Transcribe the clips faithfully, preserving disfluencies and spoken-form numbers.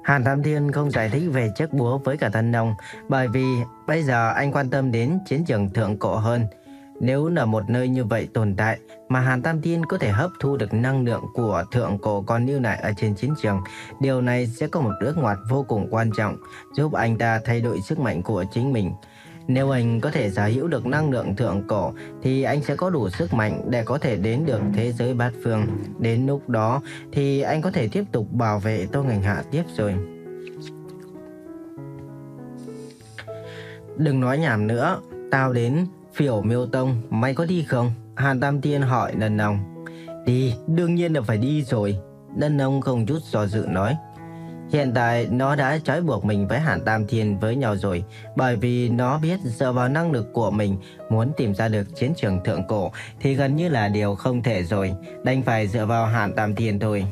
Hàn Tam Thiên không giải thích về chiếc búa với cả Tân Nông, bởi vì bây giờ anh quan tâm đến chiến trường thượng cổ hơn. Nếu là một nơi như vậy tồn tại mà Hàn Tam Thiên có thể hấp thu được năng lượng của thượng cổ còn lưu lại ở trên chiến trường, điều này sẽ có một bước ngoặt vô cùng quan trọng, giúp anh ta thay đổi sức mạnh của chính mình. Nếu anh có thể sở hữu được năng lượng thượng cổ thì anh sẽ có đủ sức mạnh để có thể đến được thế giới bát phương. Đến lúc đó thì anh có thể tiếp tục bảo vệ Tô Ngành Hạ tiếp rồi. Đừng nói nhảm nữa, tao đến Phiểu Miêu Tông, mày có đi không? Hàn Tam Thiên hỏi Lân Nông. Đi, đương nhiên là phải đi rồi. Lân Nông không chút do dự nói. Hiện tại nó đã trói buộc mình với Hàn Tam Thiên với nhau rồi, bởi vì nó biết dựa vào năng lực của mình muốn tìm ra được chiến trường thượng cổ thì gần như là điều không thể rồi, đành phải dựa vào Hàn Tam Thiên thôi.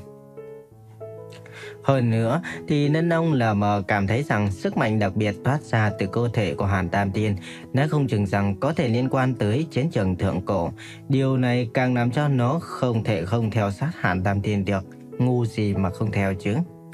Hơn nữa thì Lân Nông lờ mờ cảm thấy rằng sức mạnh đặc biệt thoát ra từ cơ thể của Hàn Tam Thiên nói không chừng rằng có thể liên quan tới chiến trường thượng cổ. Điều này càng làm cho nó không thể không theo sát Hàn Tam Thiên được, ngu gì mà không theo chứ.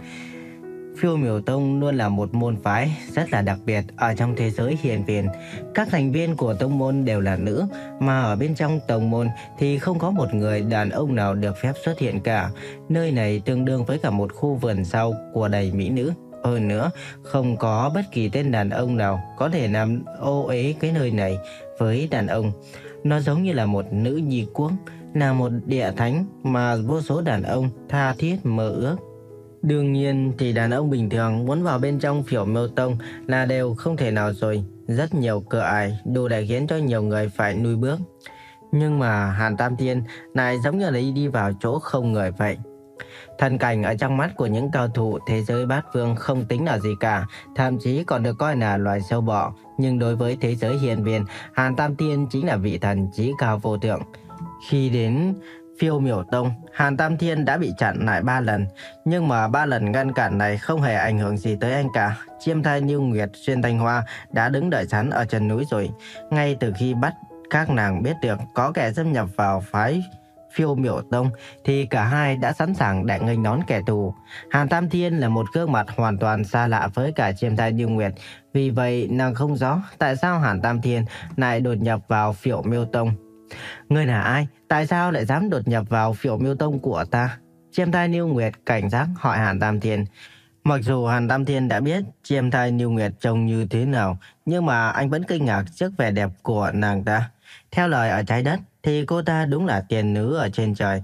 Phiêu Miểu Tông luôn là một môn phái rất là đặc biệt ở trong thế giới hiền viên. Các thành viên của tông môn đều là nữ, mà ở bên trong tông môn thì không có một người đàn ông nào được phép xuất hiện cả. Nơi này tương đương với cả một khu vườn sau của đầy mỹ nữ. Hơn nữa, không có bất kỳ tên đàn ông nào có thể làm ô uế cái nơi này với đàn ông. Nó giống như là một nữ nhi quốc, là một địa thánh mà vô số đàn ông tha thiết mơ ước. Đương nhiên thì đàn ông bình thường muốn vào bên trong Phiểu Miêu Tông là đều không thể nào rồi. Rất nhiều cửa ải đủ để khiến cho nhiều người phải lùi bước. Nhưng mà Hàn Tam Thiên lại giống như là đi, đi vào chỗ không người vậy. Thần cảnh ở trong mắt của những cao thủ thế giới bát phương không tính là gì cả, thậm chí còn được coi là loài sâu bọ. Nhưng đối với thế giới hiền viên, Hàn Tam Thiên chính là vị thần chí cao vô thượng. Khi đến Phiêu Miểu Tông, Hàn Tam Thiên đã bị chặn lại ba lần, nhưng mà ba lần ngăn cản này không hề ảnh hưởng gì tới anh cả. Chiêm Thai Như Nguyệt, Xuyên Thanh Hoa đã đứng đợi sẵn ở chân núi rồi. Ngay từ khi bắt các nàng biết được có kẻ xâm nhập vào phái Phiêu Miểu Tông thì cả hai đã sẵn sàng để nghênh đón kẻ thù. Hàn Tam Thiên là một gương mặt hoàn toàn xa lạ với cả Chiêm Thai Như Nguyệt, vì vậy nàng không rõ tại sao Hàn Tam Thiên lại đột nhập vào Phiểu Miêu Tông. Ngươi là ai? Tại sao lại dám đột nhập vào Phiểu Miêu Tông của ta? Chiêm Thai Như Nguyệt cảnh giác hỏi Hàn Tam Thiên. Mặc dù Hàn Tam Thiên đã biết Chiêm Thai Như Nguyệt trông như thế nào, nhưng mà anh vẫn kinh ngạc trước vẻ đẹp của nàng ta. Theo lời ở trái đất thì cô ta đúng là tiền nữ ở trên trời.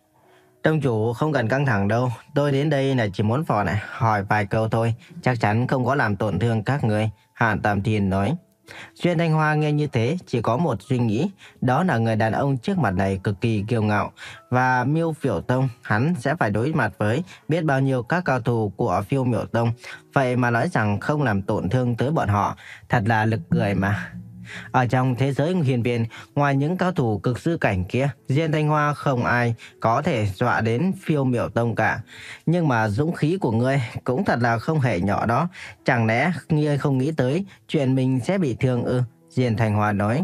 Tông chủ không cần căng thẳng đâu, tôi đến đây là chỉ muốn phò này hỏi vài câu thôi, chắc chắn không có làm tổn thương các người, Hàn Tam Thiên nói. Xuyên Thanh Hoa nghe như thế chỉ có một suy nghĩ, đó là người đàn ông trước mặt này cực kỳ kiêu ngạo, và Miêu Phiểu Tông hắn sẽ phải đối mặt với biết bao nhiêu các cao thủ của Phiêu Miểu Tông, vậy mà nói rằng không làm tổn thương tới bọn họ, thật là lực cười mà. Ở trong thế giới hiền viên, ngoài những cao thủ cực sư cảnh kia, Diên Thanh Hoa không ai có thể dọa đến Phiêu Miểu Tông cả. Nhưng mà dũng khí của ngươi cũng thật là không hề nhỏ đó. Chẳng lẽ ngươi không nghĩ tới chuyện mình sẽ bị thương ư? Diên Thanh Hoa nói.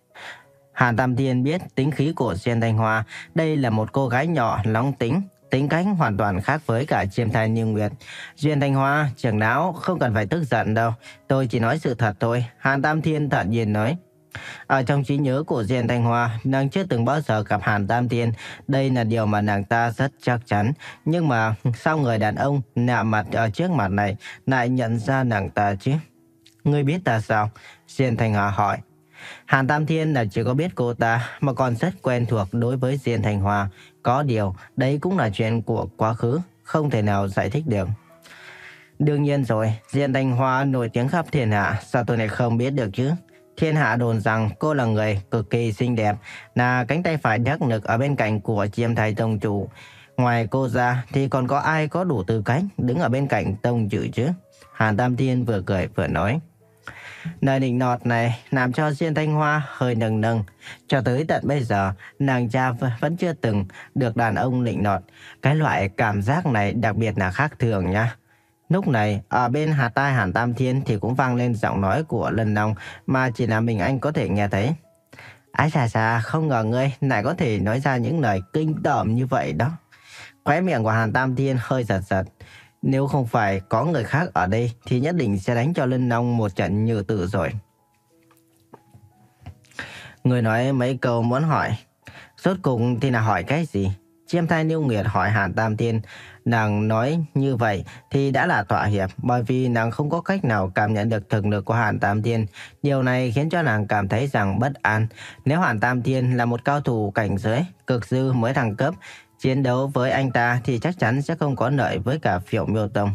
Hàn Tam Thiên biết tính khí của Diên Thanh Hoa, đây là một cô gái nhỏ nóng tính, tính cách hoàn toàn khác với cả Chiêm Thai Như Nguyệt. Duyên Thanh Hoa, trưởng lão không cần phải tức giận đâu, tôi chỉ nói sự thật thôi, Hàn Tam Thiên thản nhiên nói. Ở trong trí nhớ của Duyên Thanh Hoa, nàng chưa từng bao giờ gặp Hàn Tam Thiên, đây là điều mà nàng ta rất chắc chắn. Nhưng mà sao người đàn ông nạ mặt ở trước mặt này lại nhận ra nàng ta chứ? Ngươi biết ta sao? Duyên Thanh Hoa hỏi. Hàn Tam Thiên là chỉ có biết cô ta mà còn rất quen thuộc đối với Diên Thanh Hoa. Có điều, đấy cũng là chuyện của quá khứ, không thể nào giải thích được. Đương nhiên rồi, Diên Thanh Hoa nổi tiếng khắp thiên hạ, sao tôi lại không biết được chứ? Thiên hạ đồn rằng cô là người cực kỳ xinh đẹp, là cánh tay phải đắc lực ở bên cạnh của Chiêm Thai Tông chủ. Ngoài cô ra thì còn có ai có đủ tư cách đứng ở bên cạnh tông chủ chứ? Hàn Tam Thiên vừa cười vừa nói. Lời nịnh nọt này làm cho Diên Thanh Hoa hơi nâng nâng. Cho tới tận bây giờ, nàng cha vẫn chưa từng được đàn ông nịnh nọt. Cái loại cảm giác này đặc biệt là khác thường nha. Lúc này, ở bên hạt tai Hàn Tam Thiên thì cũng vang lên giọng nói của Lân Nông mà chỉ là mình anh có thể nghe thấy. Ái chà chà, không ngờ ngươi lại có thể nói ra những lời kinh tởm như vậy đó. Khóe miệng của Hàn Tam Thiên hơi giật giật. Nếu không phải có người khác ở đây thì nhất định sẽ đánh cho Lân Long một trận như tử rồi. Người nói mấy câu muốn hỏi. Rốt cùng thì là hỏi cái gì? Chiêm thai Niêu Nguyệt hỏi Hàn Tam Thiên. Nàng nói như vậy thì đã là thỏa hiệp, bởi vì nàng không có cách nào cảm nhận được thực lực của Hàn Tam Thiên. Điều này khiến cho nàng cảm thấy rằng bất an. Nếu Hàn Tam Thiên là một cao thủ cảnh giới cực dư mới thăng cấp, chiến đấu với anh ta thì chắc chắn sẽ không có lợi với cả Phiểu Miêu Tông.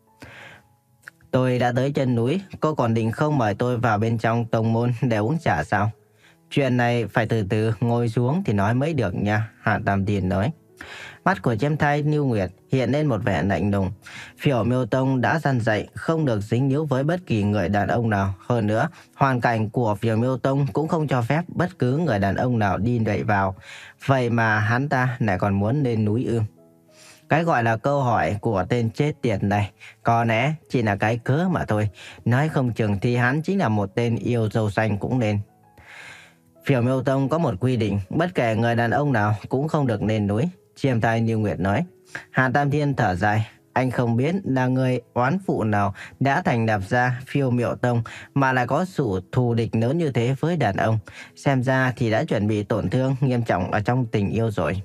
Tôi đã tới chân núi, cô còn định không mời tôi vào bên trong tông môn để uống trà sao? Chuyện này phải từ từ ngồi xuống thì nói mới được nha, Hàn Tam Thiên nói. Mắt của Chiêm thai Niêu Nguyệt hiện lên một vẻ lạnh lùng. Phiểu Miêu Tông đã dặn dạy không được dính líu với bất kỳ người đàn ông nào. Hơn nữa, hoàn cảnh của Phiểu Miêu Tông cũng không cho phép bất cứ người đàn ông nào đi đẩy vào. Vậy mà hắn ta lại còn muốn lên núi ư? Cái gọi là câu hỏi của tên chết tiệt này có lẽ chỉ là cái cớ mà thôi. Nói không chừng thì hắn chính là một tên yêu dâu xanh cũng nên. Phiểu Miêu Tông có một quy định, bất kể người đàn ông nào cũng không được lên núi, Chiêm thai Niêu Nguyệt nói. Hàn Tam Thiên thở dài, anh không biết là người oán phụ nào đã thành lập ra Phiểu Miêu Tông mà lại có sự thù địch lớn như thế với đàn ông. Xem ra thì đã chuẩn bị tổn thương nghiêm trọng ở trong tình yêu rồi.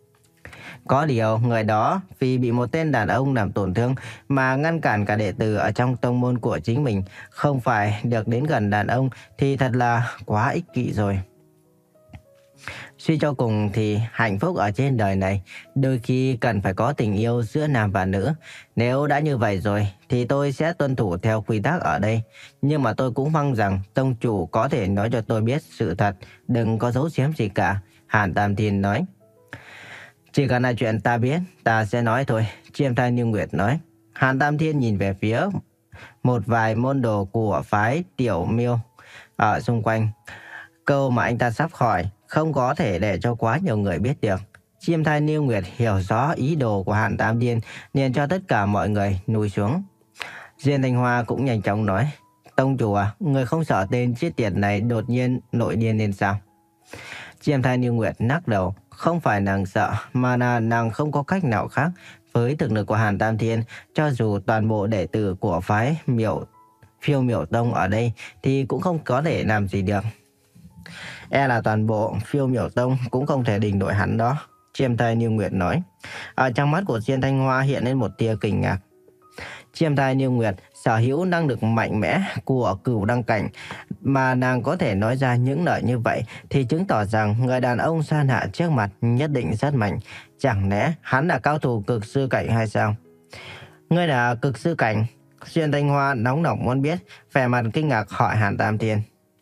Có điều người đó vì bị một tên đàn ông làm tổn thương mà ngăn cản cả đệ tử ở trong tông môn của chính mình không phải được đến gần đàn ông thì thật là quá ích kỷ rồi. Suy cho cùng thì hạnh phúc ở trên đời này đôi khi cần phải có tình yêu giữa nam và nữ. Nếu đã như vậy rồi thì tôi sẽ tuân thủ theo quy tắc ở đây. Nhưng mà tôi cũng mong rằng tông chủ có thể nói cho tôi biết sự thật, đừng có giấu giếm gì cả, Hàn Tam Thiên nói. Chỉ cần là chuyện ta biết, ta sẽ nói thôi, Chiêm thai Niêu Nguyệt nói. Hàn Tam Thiên nhìn về phía một vài môn đồ của phái Tiểu Miêu ở xung quanh. Câu mà anh ta sắp hỏi không có thể để cho quá nhiều người biết được. Chiêm thai Niêu Nguyệt hiểu rõ ý đồ của Hàn Tam Thiên nên cho tất cả mọi người lùi xuống. Diên Thanh Hoa cũng nhanh chóng nói, tông chủ à, người không sợ tên chết tiệt này đột nhiên nổi điên lên sao? Chiêm thai Niêu Nguyệt lắc đầu, không phải nàng sợ mà là nàng không có cách nào khác. Với thực lực của Hàn Tam Thiên, cho dù toàn bộ đệ tử của phái Miểu Phiêu Miểu Tông ở đây thì cũng không có thể làm gì được. E là toàn bộ Phiêu Miểu Tông cũng không thể địch nổi hắn đó, Chiêm thai Niêu Nguyệt nói. Ở trong mắt của Diên Thanh Hoa hiện lên một tia kinh ngạc. Chiêm thai Niêu Nguyệt sở hữu năng lực mạnh mẽ của cửu đăng cảnh mà nàng có thể nói ra những lời như vậy thì chứng tỏ rằng người đàn ông sa hạ trước mặt nhất định rất mạnh. Chẳng lẽ hắn là cao thủ cực sư cảnh hay sao? Ngươi là cực sư cảnh? Diên Thanh Hoa nóng lòng muốn biết, vẻ mặt kinh ngạc hỏi Hàn Tam Thiên.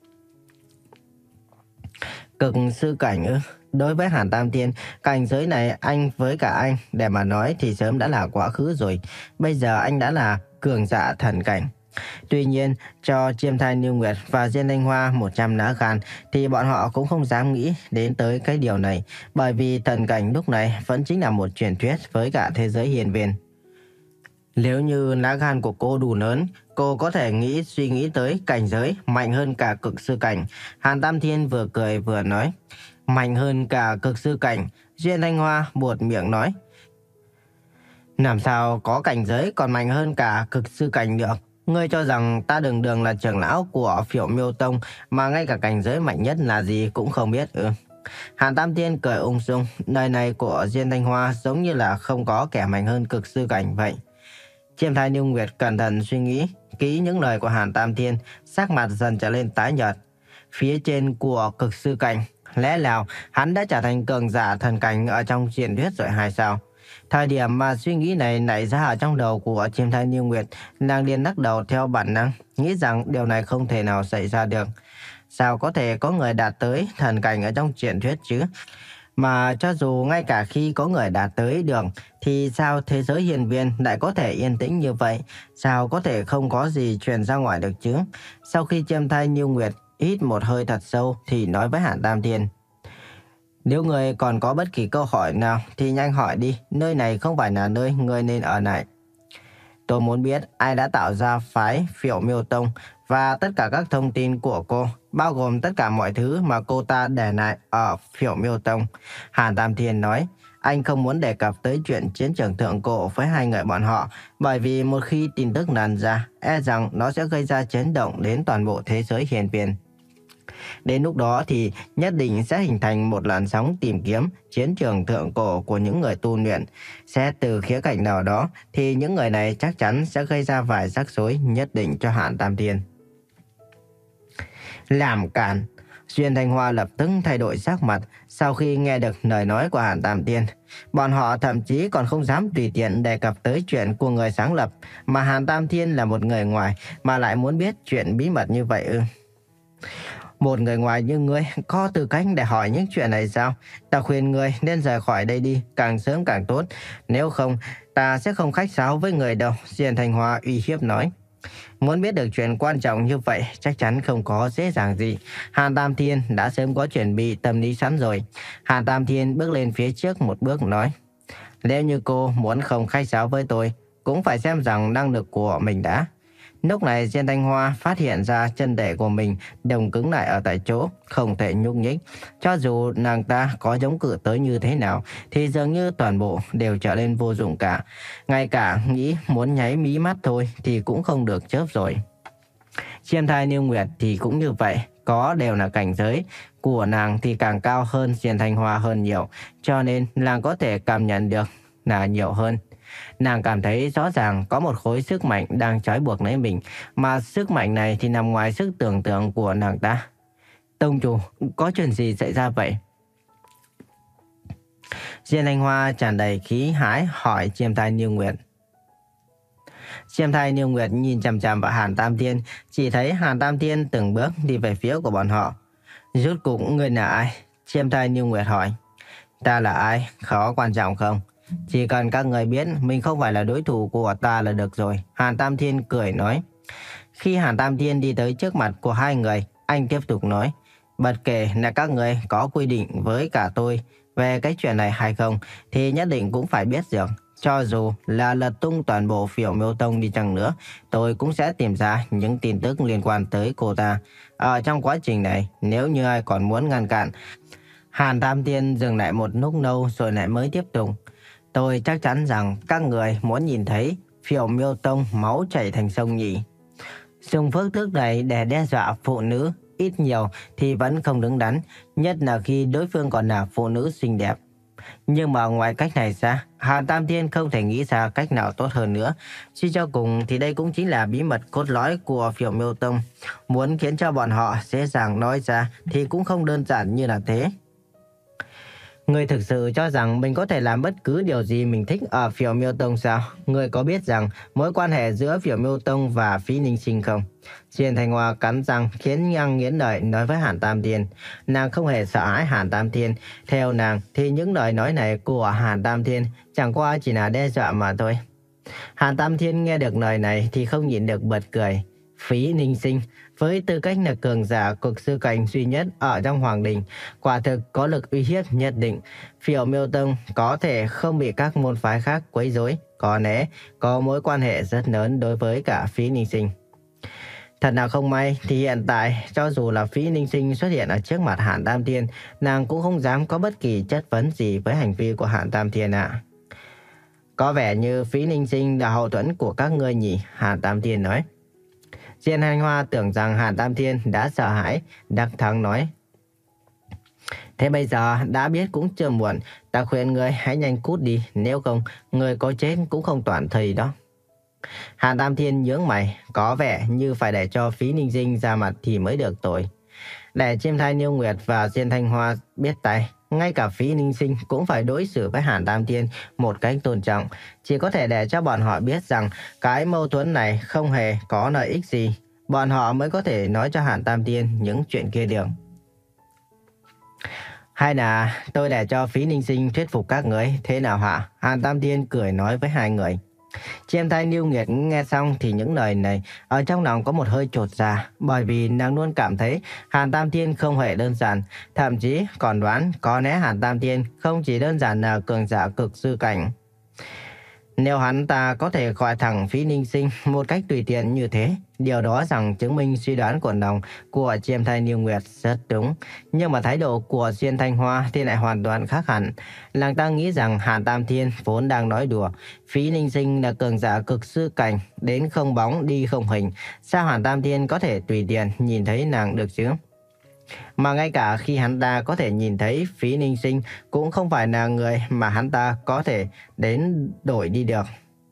Cực sư cảnh ư? Đối với Hàn Tam Thiên, cảnh giới này anh với cả anh để mà nói thì sớm đã là quá khứ rồi. Bây giờ anh đã là cường giả thần cảnh. Tuy nhiên, cho Chiêm thai Niêu Nguyệt và Diên Thanh Hoa một trăm lá gan thì bọn họ cũng không dám nghĩ đến tới cái điều này, bởi vì thần cảnh lúc này vẫn chính là một truyền thuyết với cả thế giới hiền viên. Nếu như lá gan của cô đủ lớn, cô có thể nghĩ suy nghĩ tới cảnh giới mạnh hơn cả cực sư cảnh. Hàn Tam Thiên vừa cười vừa nói. Mạnh hơn cả cực sư cảnh? Diên Thanh Hoa buột miệng nói. Làm sao có cảnh giới còn mạnh hơn cả cực sư cảnh được? Ngươi cho rằng ta đường đường là trưởng lão của Phiểu Miêu Tông mà ngay cả cảnh giới mạnh nhất là gì cũng không biết ư? Hàn Tam Thiên cười ung dung. Lời này của Diên Thanh Hoa giống như là không có kẻ mạnh hơn cực sư cảnh vậy. Chiêm thai Niêu Nguyệt cẩn thận suy nghĩ kỹ những lời của Hàn Tam Thiên, sắc mặt dần trở lên tái nhợt. Phía trên của cực sư cảnh, lẽ nào hắn đã trở thành cường giả thần cảnh ở trong truyền thuyết rồi hay sao? Thời điểm mà suy nghĩ này nảy ra ở trong đầu của Chiêm thai Niêu Nguyệt, nàng liền lắc đầu theo bản năng, nghĩ rằng điều này không thể nào xảy ra được. Sao có thể có người đạt tới thần cảnh ở trong truyền thuyết chứ? Mà cho dù ngay cả khi có người đạt tới được thì sao thế giới hiền viên lại có thể yên tĩnh như vậy? Sao có thể không có gì truyền ra ngoài được chứ? Sau khi Chiêm thai Niêu Nguyệt hít một hơi thật sâu thì nói với Hàn Tam Thiên. Nếu người còn có bất kỳ câu hỏi nào thì nhanh hỏi đi, nơi này không phải là nơi người nên ở lại. Tôi muốn biết ai đã tạo ra phái Phiểu Miêu Tông và tất cả các thông tin của cô, bao gồm tất cả mọi thứ mà cô ta để lại ở Phiểu Miêu Tông. Hàn Tam Thiên nói. anh không muốn đề cập tới chuyện chiến trường thượng cổ với hai người bọn họ, bởi vì một khi tin tức lan ra, e rằng nó sẽ gây ra chấn động đến toàn bộ thế giới hiên viên. Đến lúc đó thì nhất định sẽ hình thành một làn sóng tìm kiếm chiến trường thượng cổ của những người tu luyện. Xét từ khía cạnh nào đó thì những người này chắc chắn sẽ gây ra vài rắc rối nhất định cho Hàn Tam Thiên. Làm cản! Xuyên Thanh Hoa lập tức thay đổi sắc mặt sau khi nghe được lời nói của Hàn Tam Thiên. Bọn họ thậm chí còn không dám tùy tiện đề cập tới chuyện của người sáng lập, mà Hàn Tam Thiên là một người ngoài mà lại muốn biết chuyện bí mật như vậy ư? Một người ngoài như ngươi có tư cách để hỏi những chuyện này sao? Ta khuyên ngươi nên rời khỏi đây đi, càng sớm càng tốt. Nếu không, ta sẽ không khách sáo với người đâu, Xuyên Thanh Hoa uy hiếp nói. Muốn biết được chuyện quan trọng như vậy chắc chắn không có dễ dàng gì. Hàn Tam Thiên đã sớm có chuẩn bị tâm lý sẵn rồi. Hàn Tam Thiên bước lên phía trước một bước nói: nếu như cô muốn không khách sáo với tôi, cũng phải xem rằng năng lực của mình đã. Lúc này Diên Thanh Hoa phát hiện ra chân đệ của mình đồng cứng lại ở tại chỗ, không thể nhúc nhích. Cho dù nàng ta có chống cự tới như thế nào thì dường như toàn bộ đều trở nên vô dụng cả. Ngay cả nghĩ muốn nháy mí mắt thôi thì cũng không được chớp rồi. Chiêm Thai Niêu Nguyệt thì cũng như vậy, có đều là cảnh giới của nàng thì càng cao hơn Diên Thanh Hoa hơn nhiều, cho nên nàng có thể cảm nhận được là nhiều hơn. Nàng cảm thấy rõ ràng có một khối sức mạnh đang trói buộc lấy mình, mà sức mạnh này thì nằm ngoài sức tưởng tượng của nàng ta. Tông chủ, có chuyện gì xảy ra vậy? Diên Thanh Hoa tràn đầy khí hãi hỏi Chiêm Thai Niêu Nguyệt. Chiêm Thai Niêu Nguyệt nhìn chằm chằm vào Hàn Tam Thiên, chỉ thấy Hàn Tam Thiên từng bước đi về phía của bọn họ. Rốt cuộc ngươi là ai? Chiêm Thai Niêu Nguyệt hỏi. Ta là ai? Khó quan trọng không? Chỉ cần các người biết mình không phải là đối thủ của ta là được rồi, Hàn Tam Thiên cười nói. Khi Hàn Tam Thiên đi tới trước mặt của hai người, anh tiếp tục nói: bất kể là các người có quy định với cả tôi về cái chuyện này hay không, thì nhất định cũng phải biết rằng cho dù là lật tung toàn bộ Phiểu Miêu Tông đi chăng nữa, tôi cũng sẽ tìm ra những tin tức liên quan tới cô ta. Ở trong quá trình này, nếu như ai còn muốn ngăn cản. Hàn Tam Thiên dừng lại một lúc lâu rồi lại mới tiếp tục. Tôi chắc chắn rằng các người muốn nhìn thấy Phiểu Miêu Tông máu chảy thành sông nhỉ. Dùng phương thức này để đe dọa phụ nữ ít nhiều thì vẫn không đứng đắn, nhất là khi đối phương còn là phụ nữ xinh đẹp. Nhưng mà ngoài cách này ra, Hàn Tam Thiên không thể nghĩ ra cách nào tốt hơn nữa. Suy cho cùng thì đây cũng chính là bí mật cốt lõi của Phiểu Miêu Tông. Muốn khiến cho bọn họ dễ dàng nói ra thì cũng không đơn giản như là thế. Người thực sự cho rằng mình có thể làm bất cứ điều gì mình thích ở Phiểu Miêu Tông sao? Người có biết rằng mối quan hệ giữa Phiểu Miêu Tông và Phí Ninh Sinh không? Diên Thanh Hoa cắn răng khiến răng nghiến lợi nói với Hàn Tam Thiên. Nàng không hề sợ hãi Hàn Tam Thiên. Theo nàng thì những lời nói này của Hàn Tam Thiên chẳng qua chỉ là đe dọa mà thôi. Hàn Tam Thiên nghe được lời này thì không nhịn được bật cười. Phí Ninh Sinh với tư cách là cường giả cực sư cảnh duy nhất ở trong Hoàng Đình, quả thực có lực uy hiếp nhất định. Phiểu Miêu Tông có thể không bị các môn phái khác quấy rối, có lẽ có mối quan hệ rất lớn đối với cả Phí Ninh Sinh. Thật là không may thì hiện tại cho dù là Phí Ninh Sinh xuất hiện ở trước mặt Hàn Tam Thiên, nàng cũng không dám có bất kỳ chất vấn gì với hành vi của Hàn Tam Thiên ạ. Có vẻ như Phí Ninh Sinh là hậu thuẫn của các ngươi nhỉ? Hàn Tam Thiên nói. Diên Thanh Hoa tưởng rằng Hàn Tam Thiên đã sợ hãi, đắc thắng nói. Thế bây giờ đã biết cũng chưa muộn, ta khuyên ngươi hãy nhanh cút đi, nếu không người có chết cũng không toàn thây đó. Hàn Tam Thiên nhướng mày, có vẻ như phải để cho Phí Ninh Sinh ra mặt thì mới được tội. Để Chiêm Thai Niêu Nguyệt và Diên Thanh Hoa biết tay, ngay cả Phí Ninh Sinh cũng phải đối xử với Hàn Tam Thiên một cách tôn trọng. Chỉ có thể để cho bọn họ biết rằng cái mâu thuẫn này không hề có lợi ích gì. Bọn họ mới có thể nói cho Hàn Tam Thiên những chuyện kia được. Hay là tôi để cho Phí Ninh Sinh thuyết phục các người, thế nào hả? Hàn Tam Thiên cười nói với hai người. Chiêm Thai Niêu Nguyệt nghe xong thì những lời này ở trong lòng có một hơi chột dạ, bởi vì nàng luôn cảm thấy Hàn Tam Thiên không hề đơn giản, thậm chí còn đoán có lẽ Hàn Tam Thiên không chỉ đơn giản là cường giả cực sư cảnh. Nếu hắn ta có thể gọi thẳng Phí Ninh Sinh một cách tùy tiện như thế, điều đó rằng chứng minh suy đoán của lòng của Chiêm Thanh Như Nguyệt rất đúng. Nhưng mà thái độ của Xuyên Thanh Hoa thì lại hoàn toàn khác hẳn. Nàng ta nghĩ rằng Hàn Tam Thiên vốn đang nói đùa. Phí Ninh Sinh là cường giả cực sư cảnh, đến không bóng đi không hình. Sao Hàn Tam Thiên có thể tùy tiện nhìn thấy nàng được chứ? Mà ngay cả khi hắn ta có thể nhìn thấy Phí Ninh Sinh cũng không phải là người mà hắn ta có thể đến đổi đi được.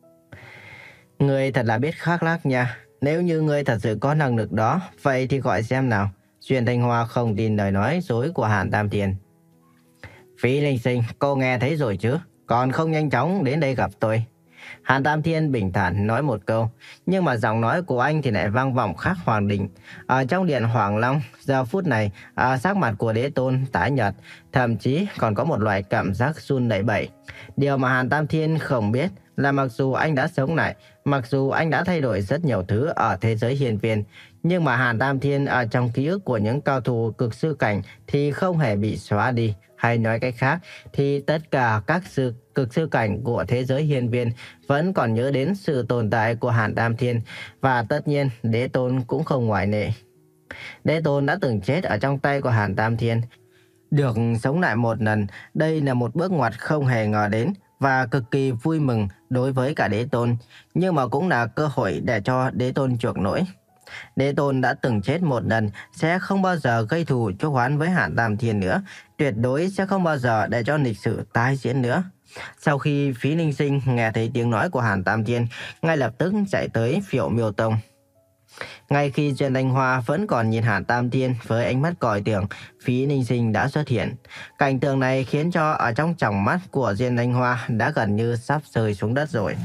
Người thật là biết khác lác nha. Nếu như người thật sự có năng lực đó, vậy thì gọi xem nào. Xuyên Thanh Hoa không tin lời nói dối của Hàn Tam Thiên. Phí Ninh Sinh, cô nghe thấy rồi chứ? Còn không nhanh chóng đến đây gặp tôi. Hàn Tam Thiên bình thản nói một câu, nhưng mà giọng nói của anh thì lại vang vọng khắc hoàng đình. Ở trong điện Hoàng Long, giờ phút này, à, sắc mặt của Đế Tôn tái nhợt, thậm chí còn có một loại cảm giác run lẩy bẩy. Điều mà Hàn Tam Thiên không biết là mặc dù anh đã sống lại, mặc dù anh đã thay đổi rất nhiều thứ ở thế giới hiên viên, nhưng mà Hàn Tam Thiên ở trong ký ức của những cao thủ cực sư cảnh thì không hề bị xóa đi. Hay nói cách khác thì tất cả các sư cực sư cảnh của thế giới hiên viên vẫn còn nhớ đến sự tồn tại của Hàn Tam Thiên, và tất nhiên Đế Tôn cũng không ngoại lệ. Đế Tôn đã từng chết ở trong tay của Hàn Tam Thiên, được sống lại một lần. Đây là một bước ngoặt không hề ngờ đến và cực kỳ vui mừng đối với cả Đế Tôn, nhưng mà cũng là cơ hội để cho Đế Tôn chuộc lỗi. Đế Tôn đã từng chết một lần, sẽ không bao giờ gây thù chuốc oán với Hàn Tam Thiên nữa, tuyệt đối sẽ không bao giờ để cho lịch sử tái diễn nữa. Sau khi Phí Ninh Sinh nghe thấy tiếng nói của Hàn Tam Thiên, ngay lập tức chạy tới Phiểu Miêu Tông. Ngay khi Xuyên Thanh Hoa vẫn còn nhìn Hàn Tam Thiên với ánh mắt coi thường, Phí Ninh Sinh đã xuất hiện. Cảnh tượng này khiến cho ở trong tròng mắt của Xuyên Thanh Hoa đã gần như sắp rơi xuống đất rồi.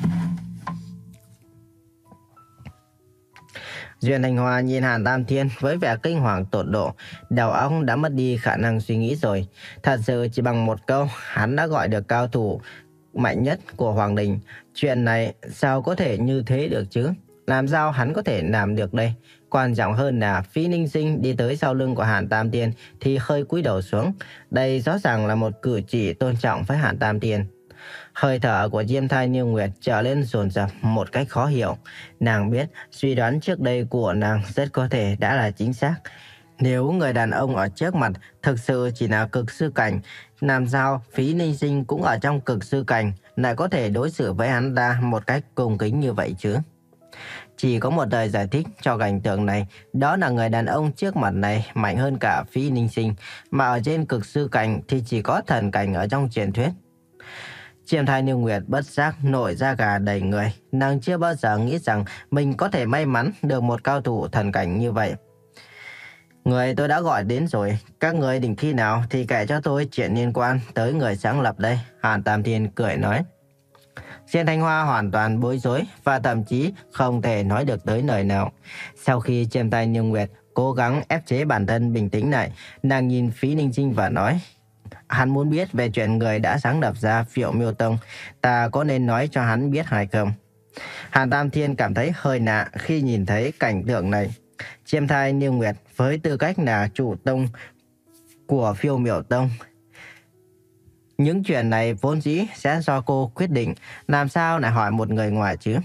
Duyên Thanh Hoa nhìn Hàn Tam Thiên với vẻ kinh hoàng tột độ, đầu óc đã mất đi khả năng suy nghĩ rồi. Thật sự chỉ bằng một câu, hắn đã gọi được cao thủ mạnh nhất của Hoàng Đình. Chuyện này sao có thể như thế được chứ? Làm sao hắn có thể làm được đây? Quan trọng hơn là Phí Ninh Sinh đi tới sau lưng của Hàn Tam Thiên thì hơi cúi đầu xuống. Đây rõ ràng là một cử chỉ tôn trọng với Hàn Tam Thiên. Hơi thở của Diêm Thai Như Nguyệt trở lên dồn dập một cách khó hiểu. Nàng biết suy đoán trước đây của nàng rất có thể đã là chính xác. Nếu người đàn ông ở trước mặt thực sự chỉ là cực sư cảnh, làm sao Phí Ninh Sinh cũng ở trong cực sư cảnh lại có thể đối xử với hắn ta một cách cung kính như vậy chứ? Chỉ có một lời giải thích cho cảnh tượng này, đó là người đàn ông trước mặt này mạnh hơn cả Phí Ninh Sinh, mà ở trên cực sư cảnh thì chỉ có thần cảnh ở trong truyền thuyết. Chiêm Thai Như Nguyệt bất giác nổi da gà đầy người. Nàng chưa bao giờ nghĩ rằng mình có thể may mắn được một cao thủ thần cảnh như vậy. Người tôi đã gọi đến rồi, các người định khi nào thì kể cho tôi chuyện liên quan tới người sáng lập đây. Hàn Tam Thiên cười nói. Diên Thanh Hoa hoàn toàn bối rối và thậm chí không thể nói được tới lời nào. Sau khi Chiêm Thai Như Nguyệt cố gắng ép chế bản thân bình tĩnh lại, nàng nhìn Phí Ninh Sinh và nói. Hắn muốn biết về chuyện người đã sáng lập ra Phiểu Miêu Tông, ta có nên nói cho hắn biết hay không? Hàn Tam Thiên cảm thấy hơi lạ khi nhìn thấy cảnh tượng này. Chiêm Thai Như Nguyệt với tư cách là chủ tông của Phiểu Miêu Tông, những chuyện này vốn dĩ sẽ do cô quyết định, làm sao lại hỏi một người ngoài chứ?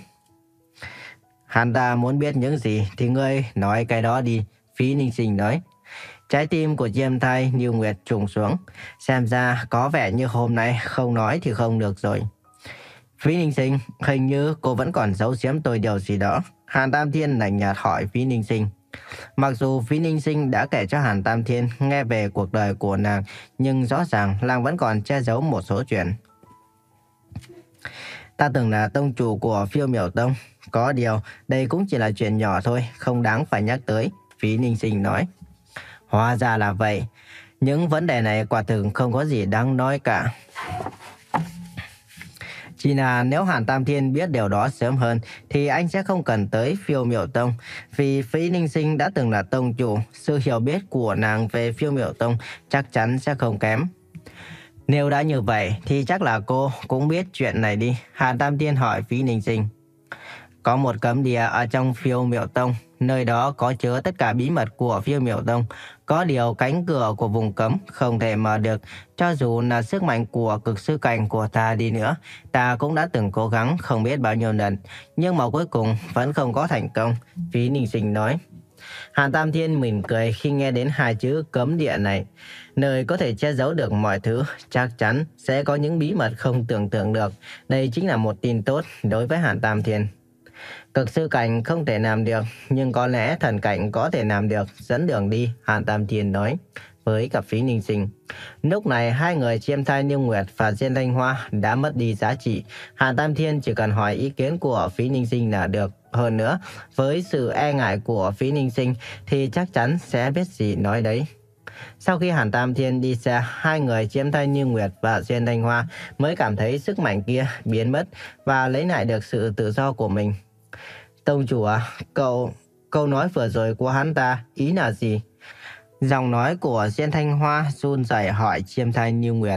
Hắn ta muốn biết những gì thì ngươi nói cái đó đi, Phí Ninh Sinh nói. Trái tim của Diêm Thai Như Nguyệt trùng xuống. Xem ra có vẻ như hôm nay không nói thì không được rồi. Phí Ninh Sinh, hình như cô vẫn còn giấu giếm tôi điều gì đó. Hàn Tam Thiên lạnh nhạt hỏi Phí Ninh Sinh. Mặc dù Phí Ninh Sinh đã kể cho Hàn Tam Thiên nghe về cuộc đời của nàng, nhưng rõ ràng nàng vẫn còn che giấu một số chuyện. Ta từng là tông chủ của Phiêu Miểu Tông. Có điều, đây cũng chỉ là chuyện nhỏ thôi, không đáng phải nhắc tới, Phí Ninh Sinh nói. Hóa ra là vậy. Những vấn đề này quả thực không có gì đáng nói cả. Chỉ là nếu Hàn Tam Thiên biết điều đó sớm hơn thì anh sẽ không cần tới Phiêu Miểu Tông. Vì Phí Ninh Sinh đã từng là tông chủ, sự hiểu biết của nàng về Phiêu Miểu Tông chắc chắn sẽ không kém. Nếu đã như vậy thì chắc là cô cũng biết chuyện này đi, Hàn Tam Thiên hỏi Phí Ninh Sinh. Có một cấm địa ở trong Phiêu Miểu Tông, nơi đó có chứa tất cả bí mật của Phiêu Miểu Tông. Có điều cánh cửa của vùng cấm không thể mở được, cho dù là sức mạnh của cực sư cảnh của ta đi nữa. Ta cũng đã từng cố gắng không biết bao nhiêu lần, nhưng mà cuối cùng vẫn không có thành công, Phí Ninh Sinh nói. Hàn Tam Thiên mỉm cười khi nghe đến hai chữ cấm địa này. Nơi có thể che giấu được mọi thứ, chắc chắn sẽ có những bí mật không tưởng tượng được. Đây chính là một tin tốt đối với Hàn Tam Thiên. Cực sư cảnh không thể làm được, nhưng có lẽ thần cảnh có thể làm được, dẫn đường đi, Hàn Tam Thiên nói với cả Phí Ninh Sinh. Lúc này hai người Chiêm Thai Niêu Nguyệt và Diên Thanh Hoa đã mất đi giá trị. Hàn Tam Thiên chỉ cần hỏi ý kiến của Phí Ninh Sinh là được. Hơn nữa, với sự e ngại của Phí Ninh Sinh thì chắc chắn sẽ biết gì nói đấy. Sau khi Hàn Tam Thiên đi xa, hai người Chiêm Thai Như Nguyệt và Diên Thanh Hoa mới cảm thấy sức mạnh kia biến mất và lấy lại được sự tự do của mình. Tông chủ à, cậu, câu nói vừa rồi của hắn ta ý là gì? Giọng nói của Diên Thanh Hoa run rẩy hỏi Chiêm Thai Như Nguyệt.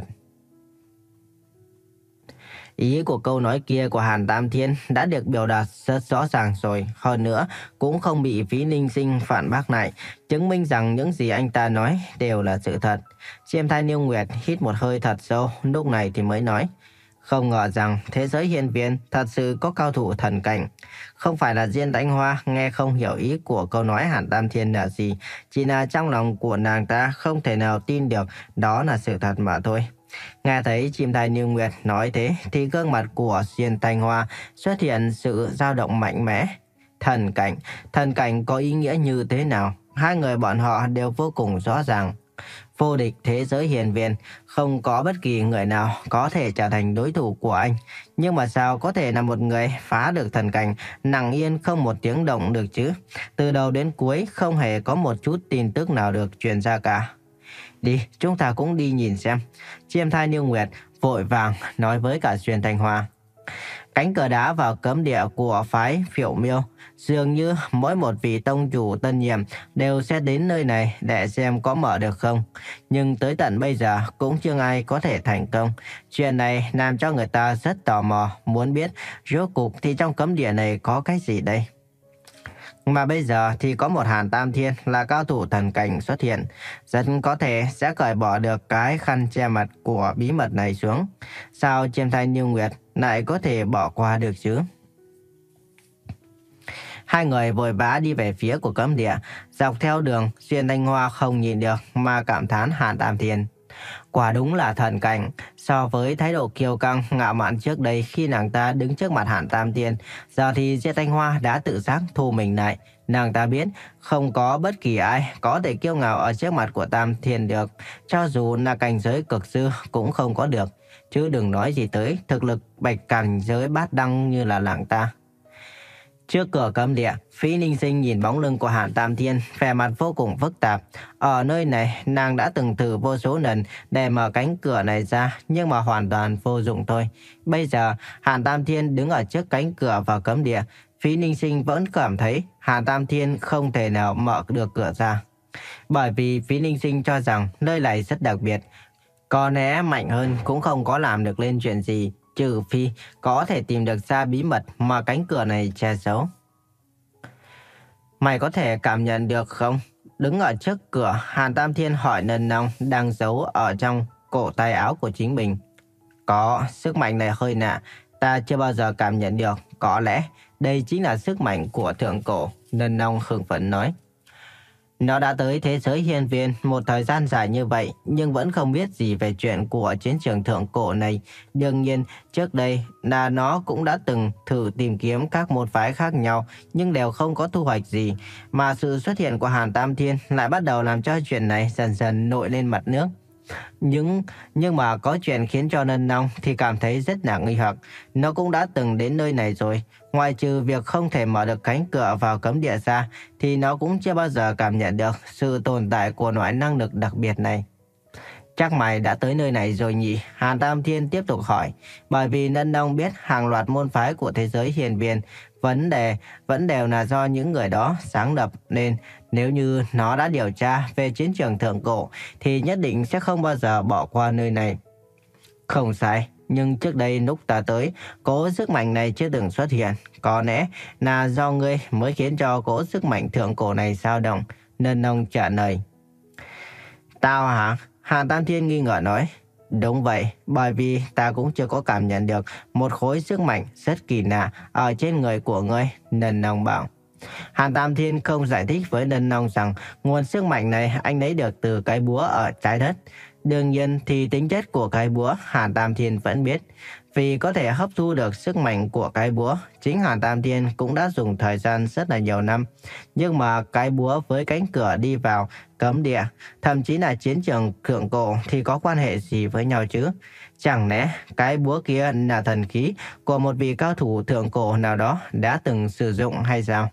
Ý của câu nói kia của Hàn Tam Thiên đã được biểu đạt rất rõ ràng rồi. Hơn nữa, cũng không bị Phí Ninh Sinh phản bác lại, chứng minh rằng những gì anh ta nói đều là sự thật. Chiêm Thai Niêu Nguyệt hít một hơi thật sâu, lúc này thì mới nói. Không ngờ rằng thế giới hiên viên thật sự có cao thủ thần cảnh. Không phải là Diên Thanh Hoa nghe không hiểu ý của câu nói Hàn Tam Thiên là gì, chỉ là trong lòng của nàng ta không thể nào tin được đó là sự thật mà thôi. Nghe thấy Chiêm Thai Niêu Nguyệt nói thế thì gương mặt của Diên Thanh Hoa xuất hiện sự dao động mạnh mẽ. Thần cảnh, thần cảnh có ý nghĩa như thế nào? Hai người bọn họ đều vô cùng rõ ràng. Vô địch thế giới hiền viên, không có bất kỳ người nào có thể trở thành đối thủ của anh. Nhưng mà sao có thể là một người phá được thần cảnh, nặng yên không một tiếng động được chứ? Từ đầu đến cuối không hề có một chút tin tức nào được truyền ra cả. Đi, chúng ta cũng đi nhìn xem. Chiêm Thai Niêu Nguyệt vội vàng nói với cả Diên Thanh Hoa. Cánh cửa đá vào cấm địa của phái Phiểu Miêu, dường như mỗi một vị tông chủ tân nhiệm đều sẽ đến nơi này để xem có mở được không. Nhưng tới tận bây giờ cũng chưa ai có thể thành công. Chuyện này làm cho người ta rất tò mò, muốn biết rốt cuộc thì trong cấm địa này có cái gì đây. Mà bây giờ thì có một Hàn Tam Thiên là cao thủ thần cảnh xuất hiện, rất có thể sẽ cởi bỏ được cái khăn che mặt của bí mật này xuống. Sao Chiêm Thai Niêu Nguyệt lại có thể bỏ qua được chứ? Hai người vội vã đi về phía của cấm địa. Dọc theo đường, Diên Thanh Hoa không nhìn được mà cảm thán Hàn Tam Thiên. Quả đúng là thần cảnh. So với thái độ kiêu căng, ngạo mạn trước đây khi nàng ta đứng trước mặt Hàn Tam Thiên, giờ thì Diên Thanh Hoa đã tự giác thu mình lại. Nàng ta biết không có bất kỳ ai có thể kiêu ngạo ở trước mặt của Tam Thiên được, cho dù là cảnh giới cực sư cũng không có được. Chứ đừng nói gì tới thực lực bạch cảnh giới bát đăng như là nàng ta. Trước cửa cấm địa, Phí Ninh Sinh nhìn bóng lưng của Hàn Tam Thiên, vẻ mặt vô cùng phức tạp. Ở nơi này, nàng đã từng thử vô số lần để mở cánh cửa này ra, nhưng mà hoàn toàn vô dụng thôi. Bây giờ, Hàn Tam Thiên đứng ở trước cánh cửa vào cấm địa, Phí Ninh Sinh vẫn cảm thấy Hàn Tam Thiên không thể nào mở được cửa ra. Bởi vì Phí Ninh Sinh cho rằng nơi này rất đặc biệt, có lẽ mạnh hơn cũng không có làm được lên chuyện gì, trừ phi có thể tìm được ra bí mật mà cánh cửa này che giấu. Mày có thể cảm nhận được không? Đứng ở trước cửa, Hàn Tam Thiên hỏi nần nong đang giấu ở trong cổ tay áo của chính mình. Có, sức mạnh này hơi lạ, ta chưa bao giờ cảm nhận được. Có lẽ đây chính là sức mạnh của thượng cổ, nần nong hưng phấn nói. Nó đã tới thế giới hiên viên một thời gian dài như vậy, nhưng vẫn không biết gì về chuyện của chiến trường thượng cổ này. Đương nhiên, trước đây là nó cũng đã từng thử tìm kiếm các môn phái khác nhau, nhưng đều không có thu hoạch gì. Mà sự xuất hiện của Hàn Tam Thiên lại bắt đầu làm cho chuyện này dần dần nổi lên mặt nước. Nhưng, nhưng mà có chuyện khiến cho Nân Long thì cảm thấy rất là nghi hoặc. Nó cũng đã từng đến nơi này rồi. Ngoài trừ việc không thể mở được cánh cửa vào cấm địa ra, thì nó cũng chưa bao giờ cảm nhận được sự tồn tại của loại năng lực đặc biệt này. Chắc mày đã tới nơi này rồi nhỉ? Hàn Tam Thiên tiếp tục hỏi. Bởi vì Nân Long biết hàng loạt môn phái của thế giới hiền viên, vấn đề vẫn đều là do những người đó sáng lập nên. Nếu như nó đã điều tra về chiến trường thượng cổ thì nhất định sẽ không bao giờ bỏ qua nơi này. Không sai, Nhưng trước đây lúc ta tới, cỗ sức mạnh này chưa từng xuất hiện. Có lẽ là do ngươi mới khiến cho cỗ sức mạnh thượng cổ này dao động. Nân Nông trả lời. Tao hả? Hàn Tam Thiên nghi ngờ nói. Đúng vậy, bởi vì ta cũng chưa có cảm nhận được một khối sức mạnh rất kỳ lạ ở trên người của ngươi, Nân Nông bảo. Hàn Tam Thiên không giải thích với Nân Nông rằng nguồn sức mạnh này anh lấy được từ cái búa ở trái đất. Đương nhiên thì tính chất của cái búa Hàn Tam Thiên vẫn biết. Vì có thể hấp thu được sức mạnh của cái búa, chính Hàn Tam Thiên cũng đã dùng thời gian rất là nhiều năm. Nhưng mà cái búa với cánh cửa đi vào cấm địa, thậm chí là chiến trường thượng cổ thì có quan hệ gì với nhau chứ? Chẳng lẽ cái búa kia là thần khí của một vị cao thủ thượng cổ nào đó đã từng sử dụng hay sao?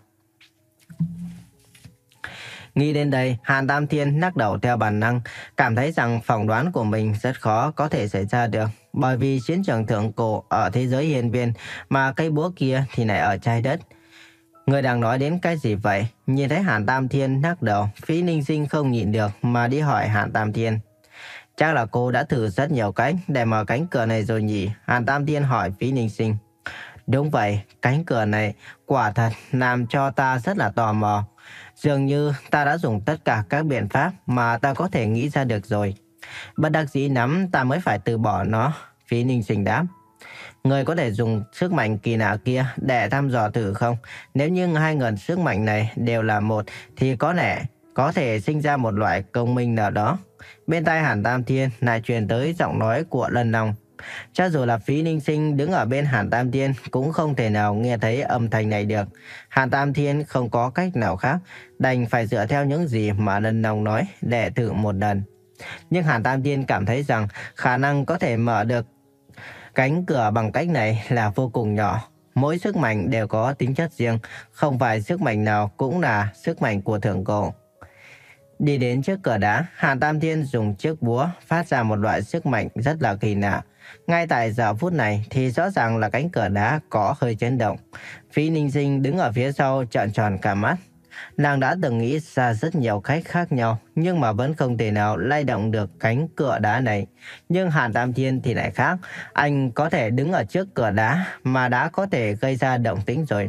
Nghĩ đến đây, Hàn Tam Thiên lắc đầu theo bản năng, cảm thấy rằng phỏng đoán của mình rất khó có thể xảy ra được. Bởi vì chiến trường thượng cổ ở thế giới hiên viên, mà cây búa kia thì lại ở trái đất. Người đang nói đến cái gì vậy? Nhìn thấy Hàn Tam Thiên lắc đầu, Phí Ninh Sinh không nhịn được mà đi hỏi Hàn Tam Thiên. Chắc là cô đã thử rất nhiều cách để mở cánh cửa này rồi nhỉ? Hàn Tam Thiên hỏi Phí Ninh Sinh. Đúng vậy, cánh cửa này quả thật làm cho ta rất là tò mò. Dường như ta đã dùng tất cả các biện pháp mà ta có thể nghĩ ra được rồi. Bất đắc dĩ lắm ta mới phải từ bỏ nó, Phí Ninh Sinh đáp. Người có thể dùng sức mạnh kỳ lạ kia để thăm dò thử không? Nếu như hai nguồn sức mạnh này đều là một thì có lẽ có thể sinh ra một loại công minh nào đó. Bên tai Hàn Tam Thiên lại truyền tới giọng nói của Lân Long. Cho dù là Phí Ninh Sinh đứng ở bên Hàn Tam Thiên cũng không thể nào nghe thấy âm thanh này được. Hàn Tam Thiên không có cách nào khác, đành phải dựa theo những gì mà Lân Long nói để thử một lần. Nhưng Hàn Tam Thiên cảm thấy rằng khả năng có thể mở được cánh cửa bằng cách này là vô cùng nhỏ. Mỗi sức mạnh đều có tính chất riêng, không phải sức mạnh nào cũng là sức mạnh của thượng cổ. Đi đến trước cửa đá, Hàn Tam Thiên dùng chiếc búa phát ra một loại sức mạnh rất là kỳ lạ. Ngay tại giờ phút này thì rõ ràng là cánh cửa đá có hơi chấn động. Phí Ninh Sinh đứng ở phía sau trợn tròn cả mắt. Nàng đã từng nghĩ ra rất nhiều cách khác nhau nhưng mà vẫn không thể nào lay động được cánh cửa đá này. Nhưng Hàn Tam Thiên thì lại khác. Anh có thể đứng ở trước cửa đá mà đã có thể gây ra động tĩnh rồi.